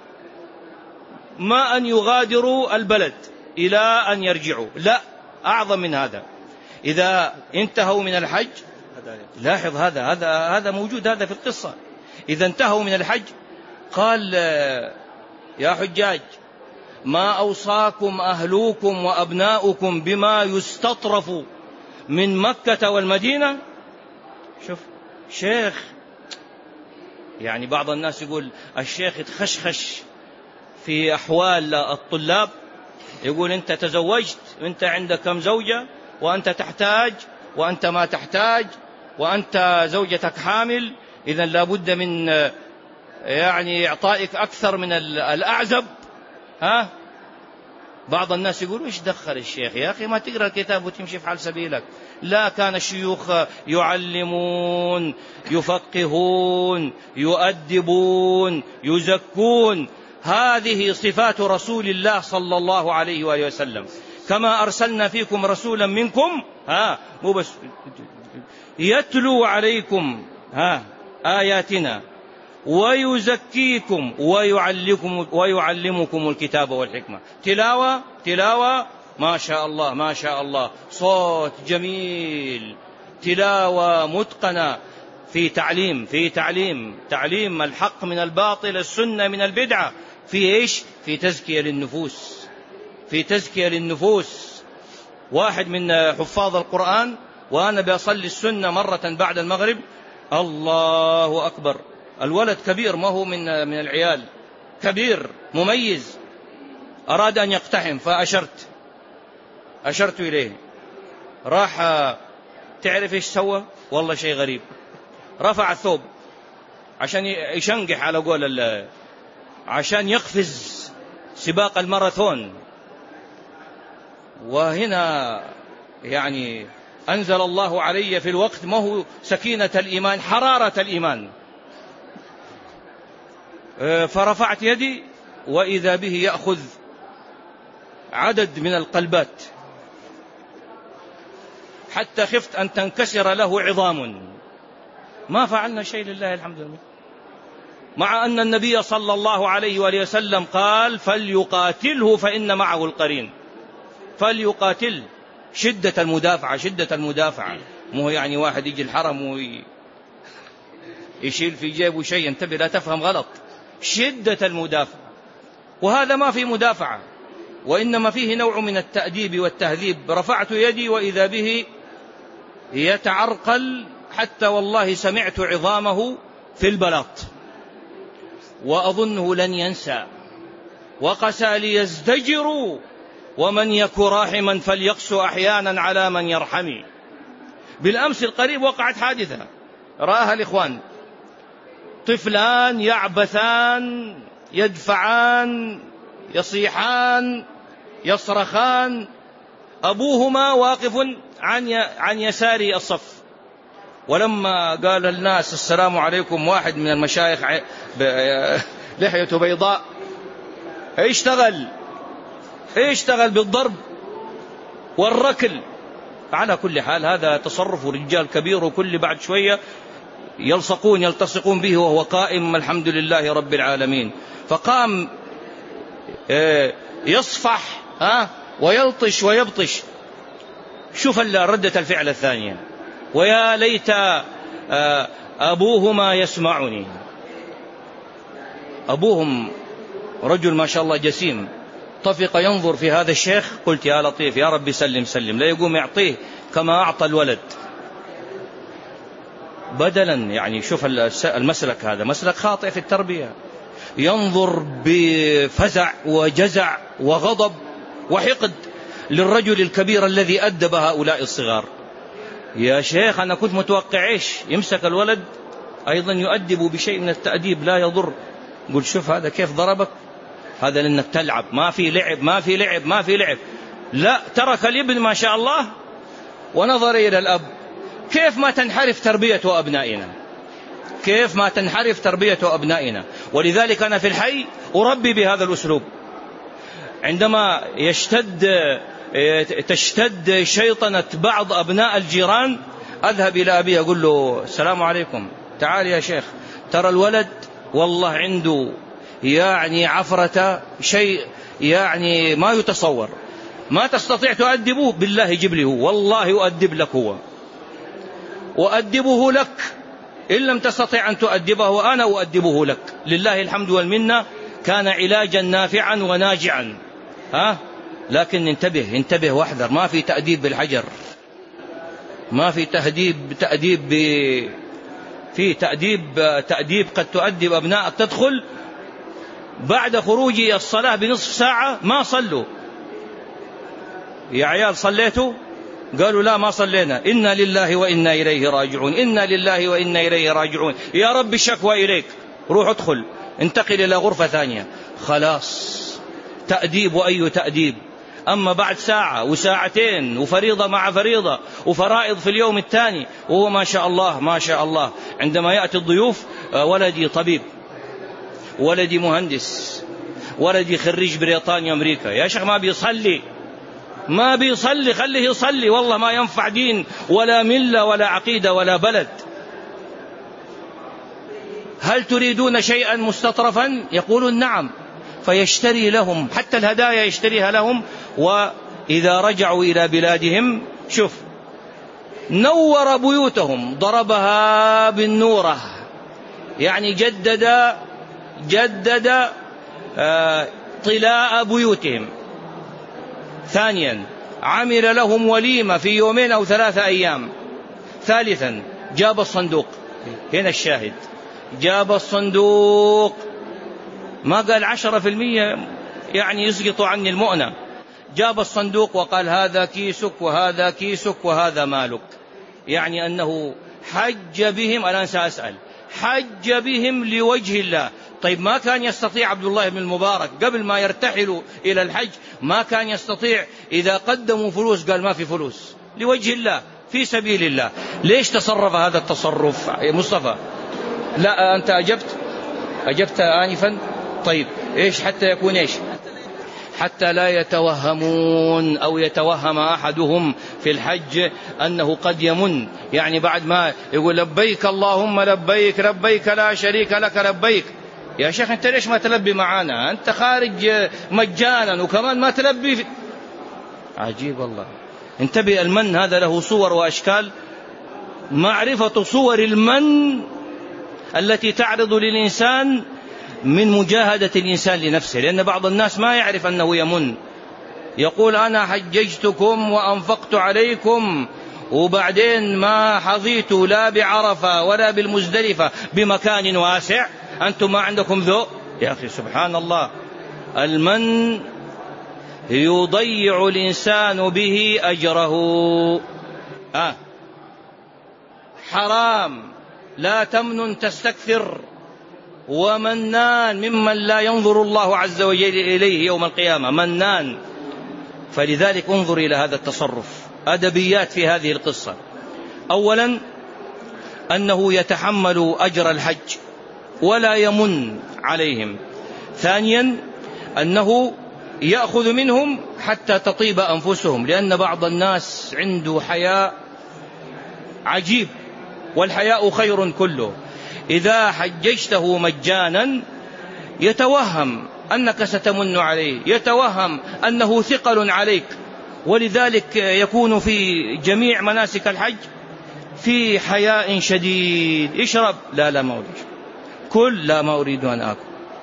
ما أن يغادروا البلد إلى أن يرجعوا، لا، أعظم من هذا. إذا انتهوا من الحج، لاحظ هذا موجود هذا في القصة، إذا انتهوا من الحج قال يا حجاج ما أوصاكم أهلوكم وأبناؤكم بما يستطرف من مكة والمدينة؟ شوف شيخ، يعني بعض الناس يقول الشيخ يتخشخش في أحوال الطلاب، يقول أنت تزوجت وأنت عندك كم زوجة وأنت تحتاج وأنت ما تحتاج وأنت زوجتك حامل، إذن لابد من يعني إعطائك أكثر من الأعزب. بعض الناس يقولوا إيش دخل الشيخ يا أخي، ما تقرأ الكتاب وتمشي في حال سبيلك. لا، كان الشيوخ يعلمون، يفقهون، يؤدبون، يزكون. هذه صفات رسول الله صلى الله عليه وآله وسلم. كما أرسلنا فيكم رسولا منكم مو بس يتلو عليكم آياتنا ويزكيكم ويعلمكم الكتاب والحكمة. تلاوة ما شاء الله ما شاء الله، صوت جميل، تلاوة متقنة، في تعليم الحق من الباطل، السنة من البدعة، في إيش؟ في تزكية للنفوس. واحد من حفاظ القرآن وأنا بأصلي السنة مرة بعد المغرب، الله أكبر، الولد كبير، ما هو من العيال، كبير مميز، أراد أن يقتحم فأشرت إليه، راح تعرف إيش سوى؟ والله شيء غريب، رفع الثوب عشان يشنقح على قول عشان يقفز سباق الماراثون. وهنا يعني أنزل الله علي في الوقت ما هو سكينة الإيمان، حرارة الإيمان. فرفعت يدي وإذا به يأخذ عدد من القلبات حتى خفت أن تنكسر له عظام. ما فعلنا شيء لله الحمد لله، مع أن النبي صلى الله عليه وآله وسلم قال فليقاتله فإن معه القرين. فليقاتل، شدة المدافعة، شدة المدافعة. مو يعني واحد يجي الحرم ويشيل في جيبه شيء، انتبه لا تفهم غلط، شدة المدافعة. وهذا ما في مدافعة، وإنما فيه نوع من التأديب والتهذيب. رفعت يدي وإذا به يتعرقل حتى والله سمعت عظامه في البلاط، وأظنه لن ينسى. وقسى ليزدجروا ومن يك راحما فليقس أحيانا على من يرحمي. بالأمس القريب وقعت حادثة رآها الإخوان، طفلان يعبثان يدفعان يصيحان يصرخان، أبوهما واقف عن يسار الصف. ولما قال الناس السلام عليكم واحد من المشايخ لحيته بيضاء اشتغل بالضرب والركل. على كل حال هذا تصرف رجال كبير، وكل بعد شوية يلتصقون به وهو قائم الحمد لله رب العالمين. فقام يصفح ويلطش ويبطش. شوف ردة الفعل الثانية، ويا ليت أبوهما يسمعني. أبوهم رجل ما شاء الله جسيم، طفق ينظر في هذا الشيخ. قلت يا لطيف يا رب سلم سلم، لا يقوم يعطيه كما أعطى الولد بدلا. يعني شوف المسلك هذا مسلك خاطئ في التربية. ينظر بفزع وجزع وغضب وحقد للرجل الكبير الذي أدب هؤلاء الصغار. يا شيخ أنا كنت متوقع إيش؟ يمسك الولد أيضا يؤدب بشيء من التأديب لا يضر. قل شوف هذا كيف ضربك، هذا لأنك تلعب، ما في لعب ما في لعب ما في لعب. لا، ترك الابن ما شاء الله ونظر إلى الأب. كيف ما تنحرف تربية أبنائنا، كيف ما تنحرف تربية أبنائنا. ولذلك أنا في الحي أربي بهذا الأسلوب. عندما تشتد شيطنة بعض أبناء الجيران أذهب إلى أبي أقول له السلام عليكم، تعال يا شيخ، ترى الولد والله عنده يعني عفرة شيء يعني ما يتصور، ما تستطيع تؤدبه، بالله جيب لي هو، والله أؤدب لك هو، أؤدبه لك. إن لم تستطيع أن تؤدبه أنا أؤدبه لك. لله الحمد والمنة، كان علاجا نافعا وناجعا. لكن انتبه واحذر، ما في تأديب بالحجر، ما في تأديب في تأديب قد تؤدب أبنائك، تدخل بعد خروجي الصلاة بنصف ساعة ما صلوا. يا عيال صليتوا؟ قالوا لا ما صلينا. إنا لله وإنا إليه راجعون، إنا لله وإنا إليه راجعون. يا رب الشكوى إليك، روح ادخل انتقل إلى غرفة ثانية. خلاص تأديب، وأي تأديب. أما بعد ساعة وساعتين وفريضة مع فريضة وفرائض في اليوم الثاني، وهو ما شاء الله ما شاء الله عندما يأتي الضيوف، ولدي طبيب، ولدي مهندس، ولدي خريج بريطانيا أمريكا. يا شيخ ما بيصلي خليه يصلي، والله ما ينفع دين ولا ملة ولا عقيدة ولا بلد. هل تريدون شيئا مستطرفا؟ يقولون نعم، فيشتري لهم حتى الهدايا يشتريها لهم. وإذا رجعوا إلى بلادهم شوف نور بيوتهم، ضربها بالنورة، يعني جدد طلاء بيوتهم. ثانيا عمل لهم وليمة في 2 أو 3 أيام. ثالثا جاب الصندوق، هنا الشاهد، جاب الصندوق، ما قال 10% يعني يسقط عني المؤنة. جاب الصندوق وقال هذا كيسك وهذا كيسك وهذا مالك. يعني أنه حج بهم. الآن سأسأل، حج بهم لوجه الله. طيب ما كان يستطيع عبد الله بن المبارك قبل ما يرتحلوا إلى الحج، ما كان يستطيع إذا قدموا فلوس قال ما في فلوس، لوجه الله في سبيل الله؟ ليش تصرف هذا التصرف يا مصطفى؟ لا أنت أجبت آنفا. طيب إيش حتى يكون إيش؟ حتى لا يتوهمون أو يتوهم أحدهم في الحج أنه قد يمن، يعني بعد ما يقول لبيك اللهم لبيك لبيك لا شريك لك لبيك. يا شيخ أنت ليش ما تلبي معانا؟ أنت خارج مجانا وكمان ما تلبي عجيب والله. انتبه، المن هذا له صور وأشكال. معرفة صور المن التي تعرض للإنسان من مجاهدة الإنسان لنفسه، لأن بعض الناس ما يعرف أنه يمن، يقول أنا حججتكم وأنفقت عليكم، وبعدين ما حظيت لا بعرفة ولا بالمزدلفة بمكان واسع، أنتم ما عندكم ذوق. يا أخي سبحان الله، المن يضيع الإنسان به أجره. حرام، لا تمنن تستكثر، ومنان ممن لا ينظر الله عز وجل إليه يوم القيامة، منان. فلذلك انظر إلى هذا التصرف. أدبيات في هذه القصة: أولا أنه يتحمل أجر الحج ولا يمن عليهم. ثانيا أنه يأخذ منهم حتى تطيب أنفسهم، لأن بعض الناس عنده حياء عجيب، والحياء خير كله. إذا حججته مجانا يتوهم أنك ستمن عليه، يتوهم أنه ثقل عليك، ولذلك يكون في جميع مناسك الحج في حياء شديد. اشرب، لا ما أريد. كل، لا ما أريد أن آكل.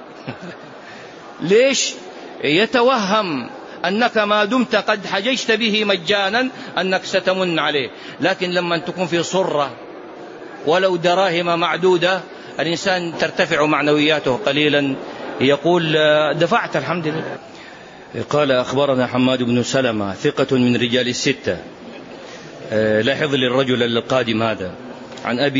ليش؟ يتوهم أنك ما دمت قد حججت به مجانا أنك ستمن عليه. لكن لما تكون في صرة ولو دراهم معدودة الإنسان ترتفع معنوياته قليلا، يقول دفعت الحمد لله. قال أخبرنا حماد بن سلمة ثقة من رجال الستة. لاحظ للرجل القادم هذا: عن أبي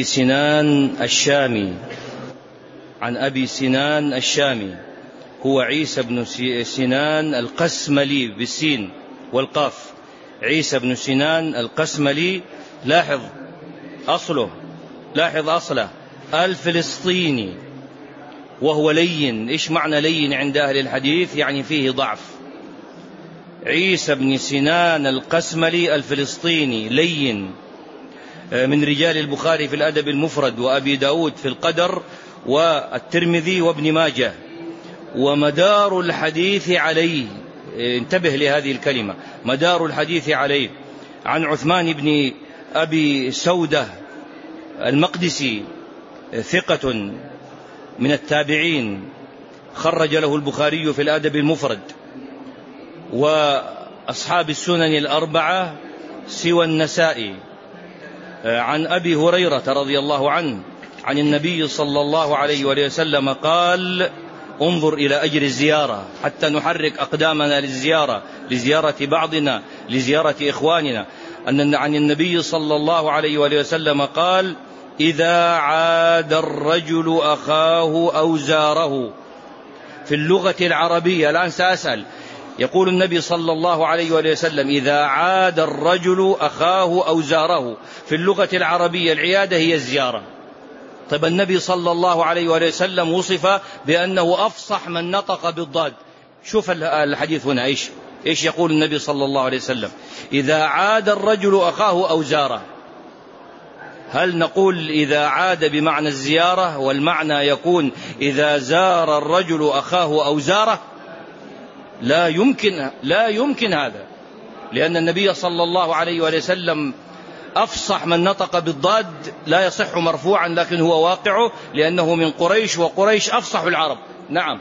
سنان الشامي، هو عيسى بن سنان القسملي بالسين والقاف، عيسى بن سنان القسملي. لاحظ أصله الفلسطيني، وهو لين. إيش معنى لين عند أهل الحديث؟ يعني فيه ضعف. عيسى بن سنان القسملي الفلسطيني لين، من رجال البخاري في الأدب المفرد، وأبي داود في القدر، والترمذي وابن ماجه. ومدار الحديث عليه، انتبه لهذه الكلمة، مدار الحديث عليه، عن عثمان بن أبي سودة المقدسي، ثقة من التابعين، خرج له البخاري في الأدب المفرد وأصحاب السنن الأربعة سوى النسائي. عن أبي هريرة رضي الله عنه عن النبي صلى الله عليه وسلم قال: انظر إلى أجر الزيارة حتى نحرك أقدامنا لزيارة بعضنا، لزيارة إخواننا. عن النبي صلى الله عليه وسلم قال: إذا عاد الرجل أخاه أو زاره. في اللغة العربية، الآن سأسأل، يقول النبي صلى الله عليه وسلم: إذا عاد الرجل أخاه أو زاره. في اللغة العربية العيادة هي الزيارة. طيب النبي صلى الله عليه وسلم وصف بأنه أفصح من نطق بالضاد. شوف الحديث هنا إيش يقول النبي صلى الله عليه وسلم: إذا عاد الرجل أخاه أو زاره. هل نقول إذا عاد بمعنى الزيارة، والمعنى يكون إذا زار الرجل أخاه أو زاره؟ لا يمكن هذا، لأن النبي صلى الله عليه وسلم أفصح من نطق بالضاد لا يصح مرفوعا، لكن هو واقعه لأنه من قريش، وقريش أفصح العرب. نعم،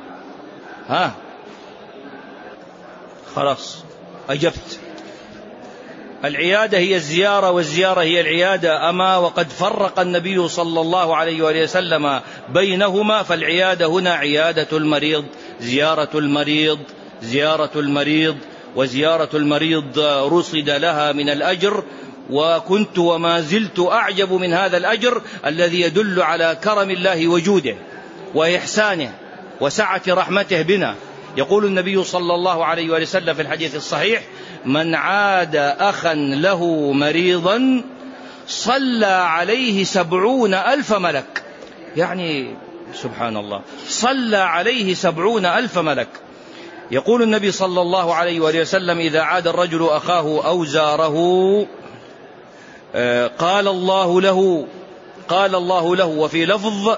خلاص أجبت. العيادة هي الزيارة، والزيارة هي العيادة. أما وقد فرق النبي صلى الله عليه وسلم بينهما، فالعيادة هنا عيادة المريض، زيارة المريض، وزيارة المريض رصد لها من الأجر، وكنت وما زلت أعجب من هذا الأجر الذي يدل على كرم الله وجوده وإحسانه وسعة رحمته بنا. يقول النبي صلى الله عليه وسلم في الحديث الصحيح: من عاد أخا له مريضا صلى عليه 70,000 ملك. يعني سبحان الله، صلى عليه 70,000 ملك. يقول النبي صلى الله عليه وسلم: إذا عاد الرجل أخاه أو زاره قال الله له، وفي لفظ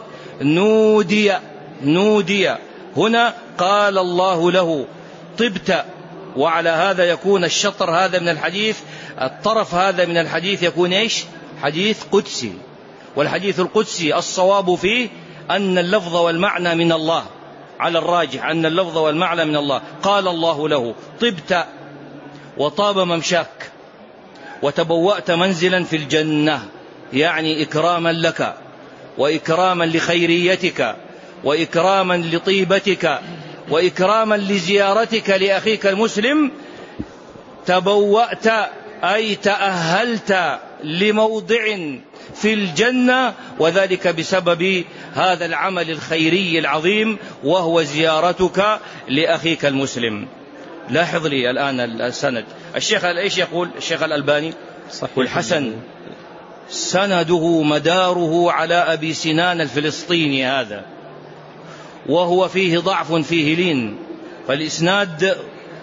نودي، هنا قال الله له طبت. وعلى هذا يكون الشطر هذا من الحديث، الطرف هذا من الحديث يكون إيش؟ حديث قدسي. والحديث القدسي الصواب فيه أن اللفظ والمعنى من الله، على الراجح أن اللفظ والمعنى من الله. قال الله له طبت وطاب ممشاك وتبوأت منزلا في الجنة، يعني إكراما لك وإكراما لخيريتك وإكراما لطيبتك وإكراما لزيارتك لأخيك المسلم. تبوأت أي تأهلت لموضع في الجنة، وذلك بسبب هذا العمل الخيري العظيم وهو زيارتك لأخيك المسلم. لاحظ لي الآن السند. الشيخ إيش يقول الشيخ الألباني؟ والحسن سنده مداره على أبي سنان الفلسطيني هذا، وهو فيه ضعف فيه لين، فالإسناد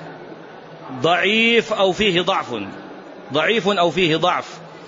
ضعيف أو فيه ضعف.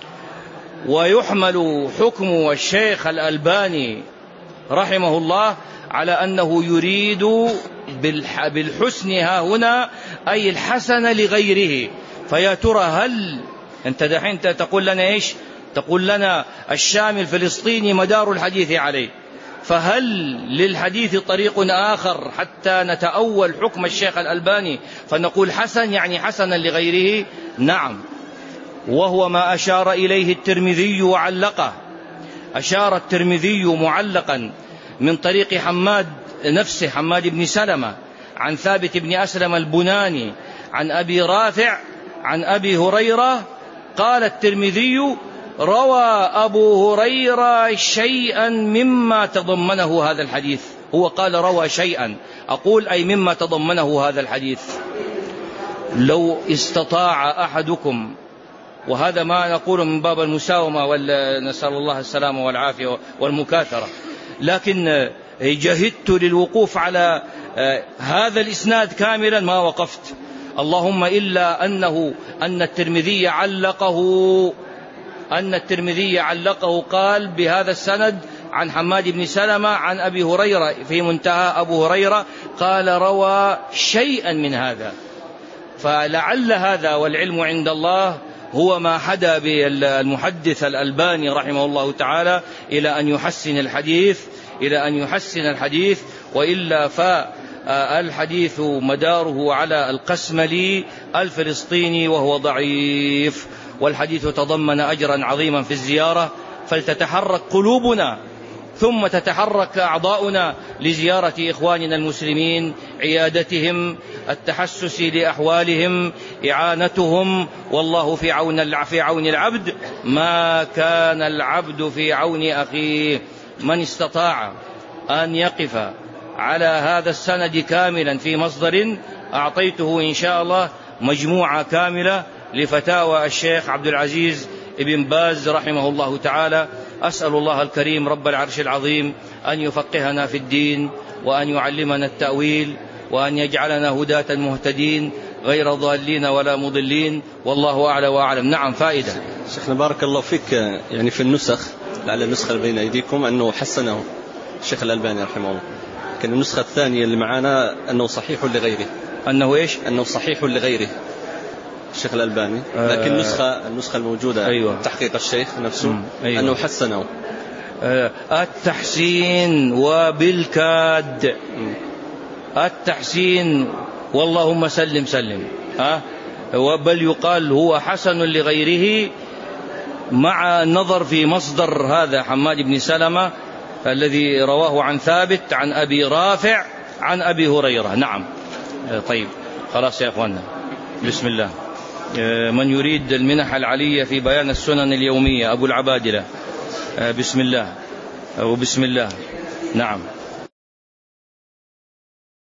ويحمل حكم الشيخ الألباني رحمه الله على أنه يريد بالحسن ها هنا أي الحسن لغيره. فيا ترى هل أنت دحين تقول لنا إيش؟ تقول لنا الشام الفلسطيني مدار الحديث عليه، فهل للحديث طريق آخر حتى نتأول حكم الشيخ الألباني فنقول حسن يعني حسنا لغيره؟ نعم، وهو ما أشار إليه الترمذي وعلقه. أشار الترمذي معلقا من طريق حماد نفسه، حماد بن سلمة، عن ثابت بن أسلم البناني عن أبي رافع عن أبي هريرة. قال الترمذي: روى أبو هريرة شيئا مما تضمنه هذا الحديث. هو قال روى شيئا، أقول أي مما تضمنه هذا الحديث. لو استطاع أحدكم، وهذا ما نقول من باب المساومة ونسأل الله السلامة والعافية والمكاثرة، لكن جهدت للوقوف على هذا الإسناد كاملا ما وقفت، اللهم إلا أن الترمذي علقه قال بهذا السند عن حماد بن سلمة عن أبي هريرة، في منتهى أبو هريرة قال روى شيئا من هذا. فلعل هذا والعلم عند الله هو ما حدا بالمحدث الألباني رحمه الله تعالى إلى أن يحسن الحديث، وإلا فالحديث مداره على القسملي الفلسطيني وهو ضعيف. والحديث تضمن أجرا عظيما في الزيارة، فلتتحرك قلوبنا ثم تتحرك أعضاؤنا لزيارة إخواننا المسلمين، عيادتهم، التحسس لأحوالهم، إعانتهم. والله في عون العبد ما كان العبد في عون أخيه. من استطاع أن يقف على هذا السند كاملا في مصدر أعطيته إن شاء الله مجموعة كاملة لفتاوى الشيخ عبد العزيز ابن باز رحمه الله تعالى. أسأل الله الكريم رب العرش العظيم أن يفقهنا في الدين، وأن يعلمنا التأويل، وأن يجعلنا هداة مهتدين غير ضالين ولا مضلين، والله أعلى وأعلم. نعم، فائدة. شيخنا بارك الله فيك، يعني في النسخ على النسخة اللي بين أيديكم أنه حسنه الشيخ الألباني رحمه الله، لكن النسخة الثانية اللي معنا أنه صحيح لغيره. أنه إيش؟ أنه صحيح لغيره الشيخ الألباني، لكن النسخة الموجودة أيوة. تحقيق الشيخ نفسه أيوة. أنه حسنه. التحسين وبالكاد، التحسين واللهم سلم بل يقال هو حسن لغيره، مع النظر في مصدر هذا حماد بن سلمة الذي رواه عن ثابت عن أبي رافع عن أبي هريرة. نعم. طيب خلاص يا أخوانا، بسم الله. من يريد المنح العلية في بيان السنن اليومية أبو العبادلة، بسم الله وبسم الله. نعم.